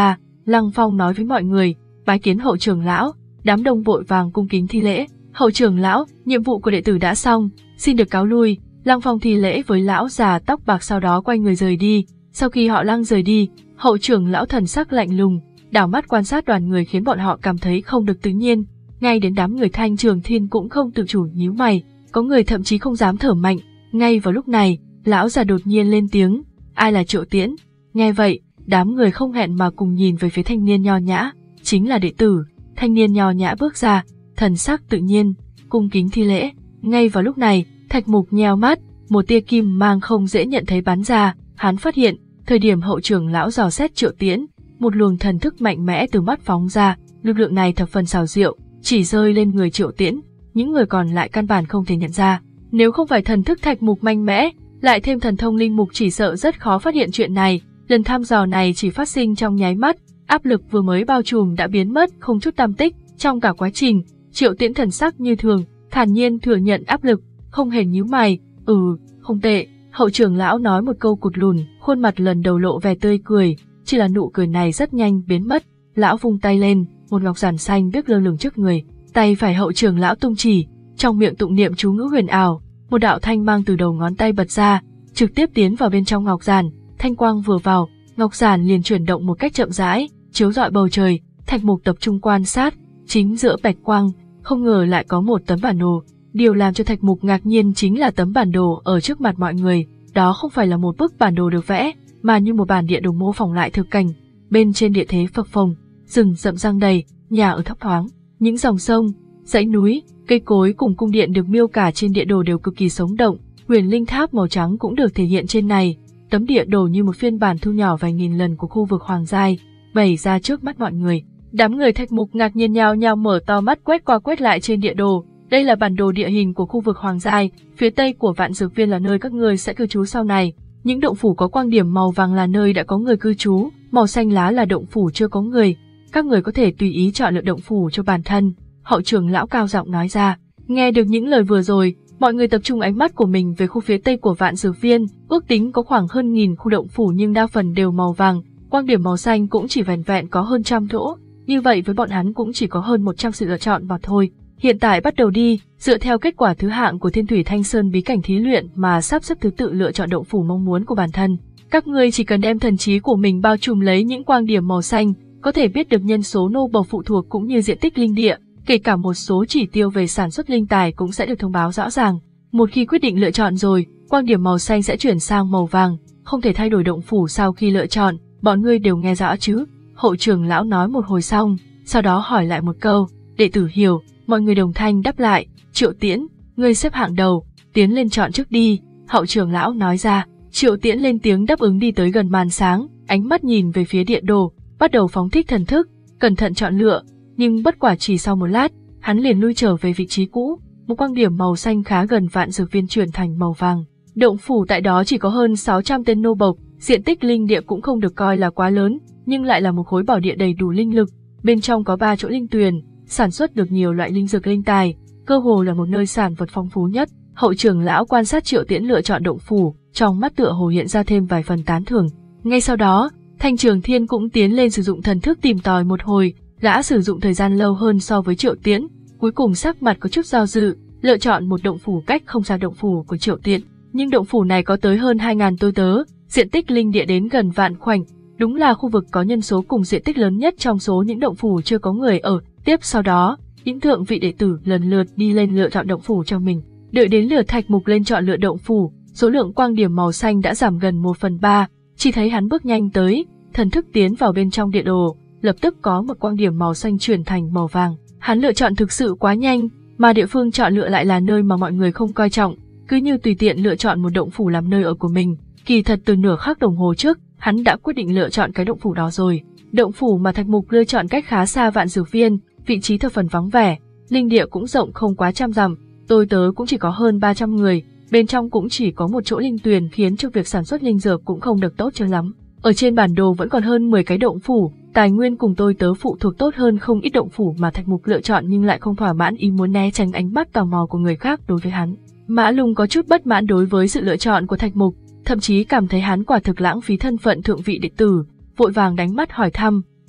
Lăng Phong nói với mọi người, bái kiến hậu trưởng lão. Đám đông vội vàng cung kính thi lễ. Hậu trưởng lão, nhiệm vụ của đệ tử đã xong, xin được cáo lui. Lăng Phong thi lễ với lão già tóc bạc, sau đó quay người rời đi. Sau khi họ Lăng rời đi, hậu trưởng lão thần sắc lạnh lùng, đảo mắt quan sát đoàn người khiến bọn họ cảm thấy không được tự nhiên. Ngay đến đám người Thanh Trường Thiên cũng không tự chủ nhíu mày, có người thậm chí không dám thở mạnh. Ngay vào lúc này, lão già đột nhiên lên tiếng, ai là Triệu Tiễn? Nghe vậy, đám người không hẹn mà cùng nhìn về phía thanh niên nho nhã, chính là đệ tử. Thanh niên nho nhã bước ra, thần sắc tự nhiên, cung kính thi lễ. Ngay vào lúc này, Thạch Mục nheo mắt, một tia kim mang không dễ nhận thấy bắn ra. Hắn phát hiện, thời điểm hậu trưởng lão dò xét Triệu Tiễn, một luồng thần thức mạnh mẽ từ mắt phóng ra, lực lượng này thập phần xảo diệu, chỉ rơi lên người Triệu Tiễn, những người còn lại căn bản không thể nhận ra. Nếu không phải thần thức Thạch Mục mạnh mẽ, lại thêm thần thông linh mục, chỉ sợ rất khó phát hiện chuyện này. Lần thăm dò này chỉ phát sinh trong nháy mắt, áp lực vừa mới bao trùm đã biến mất không chút tăm tích. Trong cả quá trình, Triệu Tiễn thần sắc như thường, thản nhiên thừa nhận áp lực, không hề nhíu mày. Ừ, không tệ. Hậu trưởng lão nói một câu cụt lùn, khuôn mặt lần đầu lộ vẻ tươi cười, chỉ là nụ cười này rất nhanh biến mất. Lão vung tay lên, một ngọc giản xanh biếc lơ lửng trước người, tay phải hậu trưởng lão tung chỉ, trong miệng tụng niệm chú ngữ huyền ảo, một đạo thanh mang từ đầu ngón tay bật ra, trực tiếp tiến vào bên trong ngọc giản. Thanh quang vừa vào, ngọc giản liền chuyển động một cách chậm rãi, chiếu rọi bầu trời. Thạch Mục tập trung quan sát, chính giữa bạch quang, không ngờ lại có một tấm bản đồ. Điều làm cho Thạch Mục ngạc nhiên chính là tấm bản đồ ở trước mặt mọi người, đó không phải là một bức bản đồ được vẽ, mà như một bản địa đồ mô phỏng lại thực cảnh. Bên trên địa thế phập phồng, rừng rậm răng đầy, nhà ở thấp thoáng, những dòng sông, dãy núi, cây cối cùng cung điện được miêu tả trên địa đồ đều cực kỳ sống động. Huyền linh tháp màu trắng cũng được thể hiện trên này. Tấm địa đồ như một phiên bản thu nhỏ vài nghìn lần của khu vực Hoàng Giai, bày ra trước mắt mọi người. Đám người Thạch Mục ngạc nhiên nhao nhao mở to mắt quét qua quét lại trên địa đồ. Đây là bản đồ địa hình của khu vực Hoàng Giai, phía tây của Vạn Dược Viên là nơi các ngươi sẽ cư trú sau này. Những động phủ có quang điểm màu vàng là nơi đã có người cư trú, màu xanh lá là động phủ chưa có người. Các người có thể tùy ý chọn lựa động phủ cho bản thân. Hậu trưởng lão cao giọng nói ra. Nghe được những lời vừa rồi, mọi người tập trung ánh mắt của mình về khu phía tây của Vạn Dược Viên. Ước tính có khoảng hơn nghìn khu động phủ nhưng đa phần đều màu vàng, quang điểm màu xanh cũng chỉ vẻn vẹn có hơn trăm chỗ. Như vậy với bọn hắn cũng chỉ có hơn một trăm sự lựa chọn mà thôi. Hiện tại bắt đầu đi, dựa theo kết quả thứ hạng của Thiên Thủy Thanh Sơn bí cảnh thí luyện mà sắp xếp thứ tự lựa chọn động phủ mong muốn của bản thân. Các ngươi chỉ cần đem thần trí của mình bao trùm lấy những quang điểm màu xanh, có thể biết được nhân số nô bộc phụ thuộc cũng như diện tích linh địa, kể cả một số chỉ tiêu về sản xuất linh tài cũng sẽ được thông báo rõ ràng. Một khi quyết định lựa chọn rồi, quang điểm màu xanh sẽ chuyển sang màu vàng, không thể thay đổi động phủ sau khi lựa chọn, bọn ngươi đều nghe rõ chứ? Hậu trưởng lão nói một hồi xong, sau đó hỏi lại một câu, đệ tử hiểu. Mọi người đồng thanh đáp lại, Triệu Tiễn, ngươi xếp hạng đầu, tiến lên chọn trước đi. Hậu trưởng lão nói ra. Triệu Tiễn lên tiếng đáp ứng, đi tới gần màn sáng, ánh mắt nhìn về phía địa đồ, bắt đầu phóng thích thần thức, cẩn thận chọn lựa, nhưng bất quả chỉ sau một lát, hắn liền lui trở về vị trí cũ. Một quang điểm màu xanh khá gần Vạn Dược Viên chuyển thành màu vàng. Động phủ tại đó chỉ có hơn sáu trăm tên nô bộc, diện tích linh địa cũng không được coi là quá lớn, nhưng lại là một khối bảo địa đầy đủ linh lực. Bên trong có ba chỗ linh tuyền, sản xuất được nhiều loại linh dược linh tài, cơ hồ là một nơi sản vật phong phú nhất. Hậu trưởng lão quan sát Triệu Tiễn lựa chọn động phủ, trong mắt tựa hồ hiện ra thêm vài phần tán thưởng. Ngay sau đó, Thanh Trường Thiên cũng tiến lên sử dụng thần thức tìm tòi một hồi, đã sử dụng thời gian lâu hơn so với Triệu Tiễn, cuối cùng sắc mặt có chút do dự, lựa chọn một động phủ cách không xa động phủ của Triệu Tiễn. Nhưng động phủ này có tới hơn hai nghìn tôi tớ, diện tích linh địa đến gần vạn khoảnh, đúng là khu vực có nhân số cùng diện tích lớn nhất trong số những động phủ chưa có người ở. Tiếp sau đó, những thượng vị đệ tử lần lượt đi lên lựa chọn động phủ cho mình. Đợi đến lượt Thạch Mục lên chọn lựa động phủ, số lượng quang điểm màu xanh đã giảm gần một phần ba, chỉ thấy hắn bước nhanh tới, thần thức tiến vào bên trong địa đồ, lập tức có một quang điểm màu xanh chuyển thành màu vàng. Hắn lựa chọn thực sự quá nhanh, mà địa phương chọn lựa lại là nơi mà mọi người không coi trọng, cứ như tùy tiện lựa chọn một động phủ làm nơi ở của mình. Kỳ thật từ nửa khắc đồng hồ trước, hắn đã quyết định lựa chọn cái động phủ đó rồi. Động phủ mà Thạch Mục lựa chọn cách khá xa Vạn Dược Viên, vị trí thập phần vắng vẻ, linh địa cũng rộng không quá trăm dặm, tôi tớ cũng chỉ có hơn ba trăm người, bên trong cũng chỉ có một chỗ linh tuyền khiến cho việc sản xuất linh dược cũng không được tốt cho lắm. Ở trên bản đồ vẫn còn hơn mười cái động phủ, tài nguyên cùng tôi tớ phụ thuộc tốt hơn không ít động phủ mà Thạch Mục lựa chọn, nhưng lại không thỏa mãn ý muốn né tránh ánh mắt tò mò của người khác đối với hắn. Mã Lung có chút bất mãn đối với sự lựa chọn của Thạch Mục, thậm chí cảm thấy hắn quả thực lãng phí thân phận thượng vị đệ tử, vội vàng đánh mắt hỏi thăm,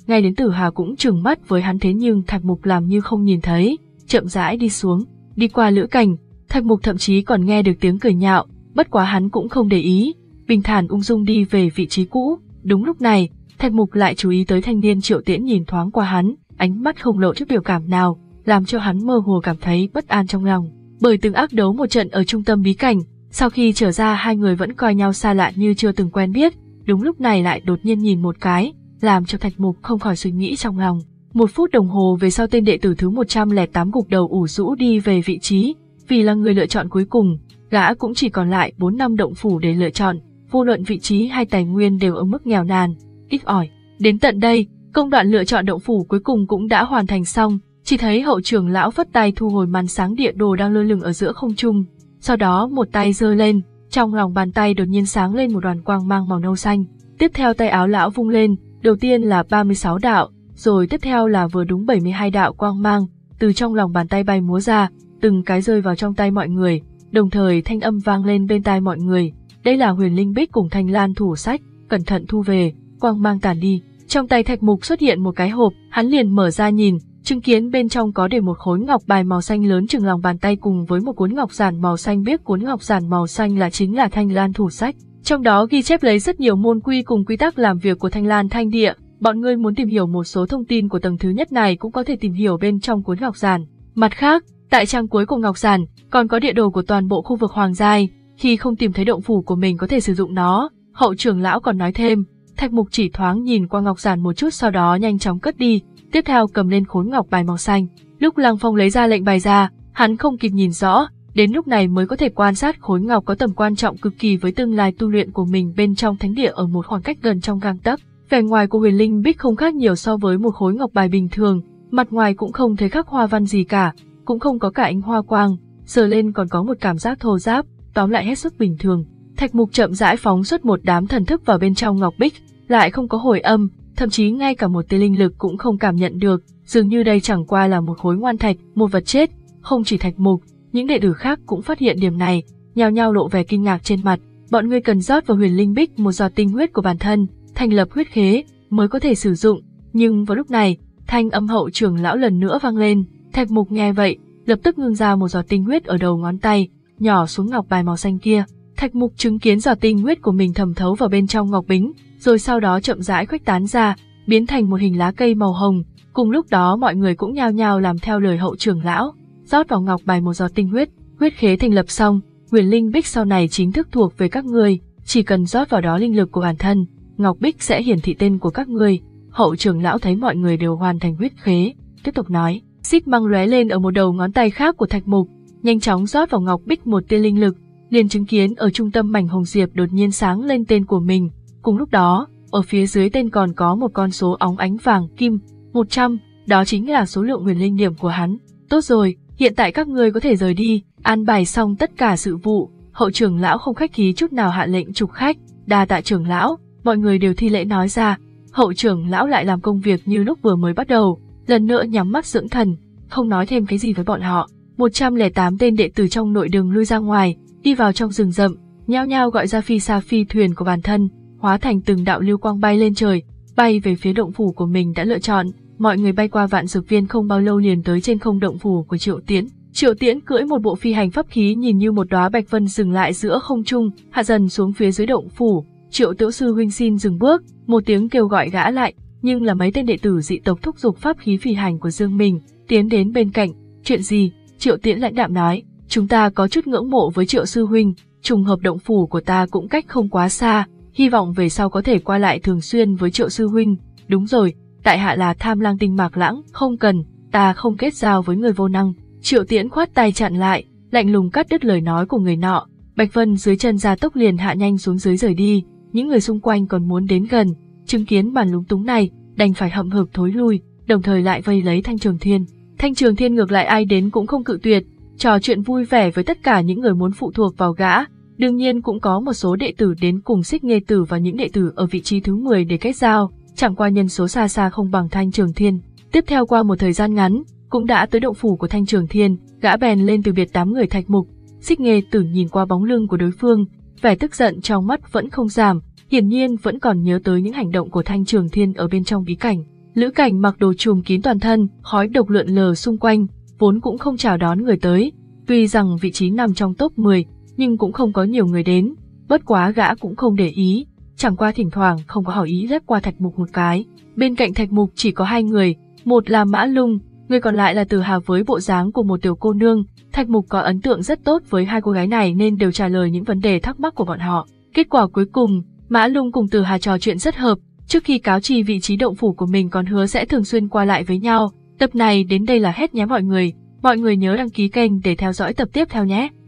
ngay đến Tử Hà cũng trừng mắt với hắn, thế nhưng Thạch Mục làm như không nhìn thấy, chậm rãi đi xuống, đi qua lữ cảnh. Thạch Mục thậm chí còn nghe được tiếng cười nhạo, bất quá hắn cũng không để ý, bình thản ung dung đi về vị trí cũ. Đúng lúc này, Thạch Mục lại chú ý tới thanh niên Triệu Tiễn nhìn thoáng qua hắn, ánh mắt không lộ chút biểu cảm nào, làm cho hắn mơ hồ cảm thấy bất an trong lòng. Bởi từng ác đấu một trận ở trung tâm bí cảnh, sau khi trở ra hai người vẫn coi nhau xa lạ như chưa từng quen biết, đúng lúc này lại đột nhiên nhìn một cái, làm cho Thạch Mục không khỏi suy nghĩ trong lòng. Một phút đồng hồ về sau, tên đệ tử thứ một trăm lẻ tám gục đầu ủ rũ đi về vị trí, vì là người lựa chọn cuối cùng, gã cũng chỉ còn lại bốn năm động phủ để lựa chọn, vô luận vị trí hay tài nguyên đều ở mức nghèo nàn, ít ỏi. Đến tận đây, công đoạn lựa chọn động phủ cuối cùng cũng đã hoàn thành xong, chỉ thấy hậu trưởng lão phất tay thu hồi màn sáng địa đồ đang lơ lửng ở giữa không trung, sau đó một tay giơ lên, trong lòng bàn tay đột nhiên sáng lên một đoàn quang mang màu nâu xanh, tiếp theo tay áo lão vung lên, đầu tiên là ba mươi sáu đạo, rồi tiếp theo là vừa đúng bảy mươi hai đạo quang mang, từ trong lòng bàn tay bay múa ra, từng cái rơi vào trong tay mọi người, đồng thời thanh âm vang lên bên tai mọi người, đây là Huyền Linh Bích cùng Thanh Lan thủ sách, cẩn thận thu về, quang mang tàn đi. Trong tay Thạch Mục xuất hiện một cái hộp, hắn liền mở ra nhìn, chứng kiến bên trong có để một khối ngọc bài màu xanh lớn chừng lòng bàn tay cùng với một cuốn ngọc giản màu xanh biếc. Cuốn ngọc giản màu xanh là chính là Thanh Lan thủ sách, trong đó ghi chép lấy rất nhiều môn quy cùng quy tắc làm việc của Thanh Lan Thanh Địa. Bọn ngươi muốn tìm hiểu một số thông tin của tầng thứ nhất này cũng có thể tìm hiểu bên trong cuốn ngọc giản. Mặt khác, tại trang cuối của ngọc giản còn có địa đồ của toàn bộ khu vực Hoàng Giai, khi không tìm thấy động phủ của mình có thể sử dụng nó. Hậu trưởng lão còn nói thêm. Thạch Mục chỉ thoáng nhìn qua ngọc giản một chút, sau đó nhanh chóng cất đi, tiếp theo cầm lên khối ngọc bài màu xanh. Lúc Lăng Phong lấy ra lệnh bài ra, hắn không kịp nhìn rõ, đến lúc này mới có thể quan sát khối ngọc có tầm quan trọng cực kỳ với tương lai tu luyện của mình bên trong thánh địa ở một khoảng cách gần trong gang tấc. Vẻ ngoài của Huyền Linh Bích không khác nhiều so với một khối ngọc bài bình thường, mặt ngoài cũng không thấy khắc hoa văn gì cả, cũng không có cả ánh hoa quang, sờ lên còn có một cảm giác thô ráp, tóm lại hết sức bình thường. Thạch Mục chậm rãi phóng xuất một đám thần thức vào bên trong ngọc bích, lại không có hồi âm, thậm chí ngay cả một tia linh lực cũng không cảm nhận được, dường như đây chẳng qua là một khối ngoan thạch, một vật chết. Không chỉ Thạch Mục, những đệ tử khác cũng phát hiện điểm này, nhao nhao lộ vẻ kinh ngạc trên mặt. Bọn ngươi cần rót vào Huyền Linh Bích một giọt tinh huyết của bản thân, thành lập huyết khế mới có thể sử dụng. Nhưng vào lúc này, thanh âm hậu trưởng lão lần nữa vang lên. Thạch Mục nghe vậy, lập tức ngưng ra một giọt tinh huyết ở đầu ngón tay, nhỏ xuống ngọc bài màu xanh kia. Thạch Mục chứng kiến giọt tinh huyết của mình thẩm thấu vào bên trong ngọc bính, rồi sau đó chậm rãi khuếch tán ra, biến thành một hình lá cây màu hồng. Cùng lúc đó mọi người cũng nhao nhao làm theo lời hậu trưởng lão, rót vào ngọc bài một giọt tinh huyết. Huyết khế thành lập xong, Huyền Linh Bích sau này chính thức thuộc về các ngươi, chỉ cần rót vào đó linh lực của bản thân, ngọc bích sẽ hiển thị tên của các ngươi. Hậu trưởng lão thấy mọi người đều hoàn thành huyết khế, tiếp tục nói. Xích mang lóe lên ở một đầu ngón tay khác của Thạch Mục, nhanh chóng rót vào ngọc bích một tia linh lực, liền chứng kiến ở trung tâm mảnh hồng diệp đột nhiên sáng lên tên của mình. Cùng lúc đó, ở phía dưới tên còn có một con số óng ánh vàng kim, một trăm, đó chính là số lượng huyền linh điểm của hắn. Tốt rồi, hiện tại các ngươi có thể rời đi. An bài xong tất cả sự vụ, hậu trưởng lão không khách khí chút nào hạ lệnh trục khách. Đa tạ trưởng lão. Mọi người đều thi lễ nói ra. Hậu trưởng lão lại làm công việc như lúc vừa mới bắt đầu, lần nữa nhắm mắt dưỡng thần, không nói thêm cái gì với bọn họ. một trăm lẻ tám tên đệ tử trong nội đường lui ra ngoài, đi vào trong rừng rậm, nhao nhao gọi ra phi xa phi thuyền của bản thân, hóa thành từng đạo lưu quang bay lên trời, bay về phía động phủ của mình đã lựa chọn. Mọi người bay qua vạn dược viên không bao lâu liền tới trên không động phủ của Triệu Tiễn. Triệu Tiễn cưỡi một bộ phi hành pháp khí nhìn như một đóa bạch vân dừng lại giữa không trung, hạ dần xuống phía dưới động phủ. Triệu Tiểu sư huynh xin dừng bước, một tiếng kêu gọi gã lại, nhưng là mấy tên đệ tử dị tộc thúc giục pháp khí phi hành của Dương Minh, tiến đến bên cạnh. Chuyện gì? Triệu Tiễn lãnh đạm nói, chúng ta có chút ngưỡng mộ với Triệu sư huynh, trùng hợp động phủ của ta cũng cách không quá xa, hy vọng về sau có thể qua lại thường xuyên với Triệu sư huynh. Đúng rồi, tại hạ là Tham Lang Tinh Mạc Lãng, không cần, ta không kết giao với người vô năng. Triệu Tiễn khoát tay chặn lại, lạnh lùng cắt đứt lời nói của người nọ. Bạch Vân dưới chân gia tốc liền hạ nhanh xuống dưới rời đi. Những người xung quanh còn muốn đến gần, chứng kiến màn lúng túng này, đành phải hậm hực thối lui, đồng thời lại vây lấy Thanh Trường Thiên. Thanh Trường Thiên ngược lại ai đến cũng không cự tuyệt, trò chuyện vui vẻ với tất cả những người muốn phụ thuộc vào gã. Đương nhiên cũng có một số đệ tử đến cùng Xích Nghê Tử và những đệ tử ở vị trí thứ mười để kết giao, chẳng qua nhân số xa xa không bằng Thanh Trường Thiên. Tiếp theo qua một thời gian ngắn, cũng đã tới động phủ của Thanh Trường Thiên, gã bèn lên từ biệt đám người Thạch Mục. Xích Nghê Tử nhìn qua bóng lưng của đối phương, vẻ tức giận trong mắt vẫn không giảm, hiển nhiên vẫn còn nhớ tới những hành động của Thanh Trường Thiên ở bên trong bí cảnh. Lữ Cảnh mặc đồ trùm kín toàn thân, khói độc lượn lờ xung quanh, vốn cũng không chào đón người tới. Tuy rằng vị trí nằm trong top mười, nhưng cũng không có nhiều người đến, bất quá gã cũng không để ý, chẳng qua thỉnh thoảng không có hảo ý lướt qua Thạch Mục một cái. Bên cạnh Thạch Mục chỉ có hai người, một là Mã Lung, người còn lại là Từ Hà với bộ dáng của một tiểu cô nương. Thạch Mục có ấn tượng rất tốt với hai cô gái này nên đều trả lời những vấn đề thắc mắc của bọn họ. Kết quả cuối cùng, Mã Lung cùng Từ Hà trò chuyện rất hợp, trước khi cáo trì vị trí động phủ của mình còn hứa sẽ thường xuyên qua lại với nhau. Tập này đến đây là hết nhé mọi người, mọi người nhớ đăng ký kênh để theo dõi tập tiếp theo nhé.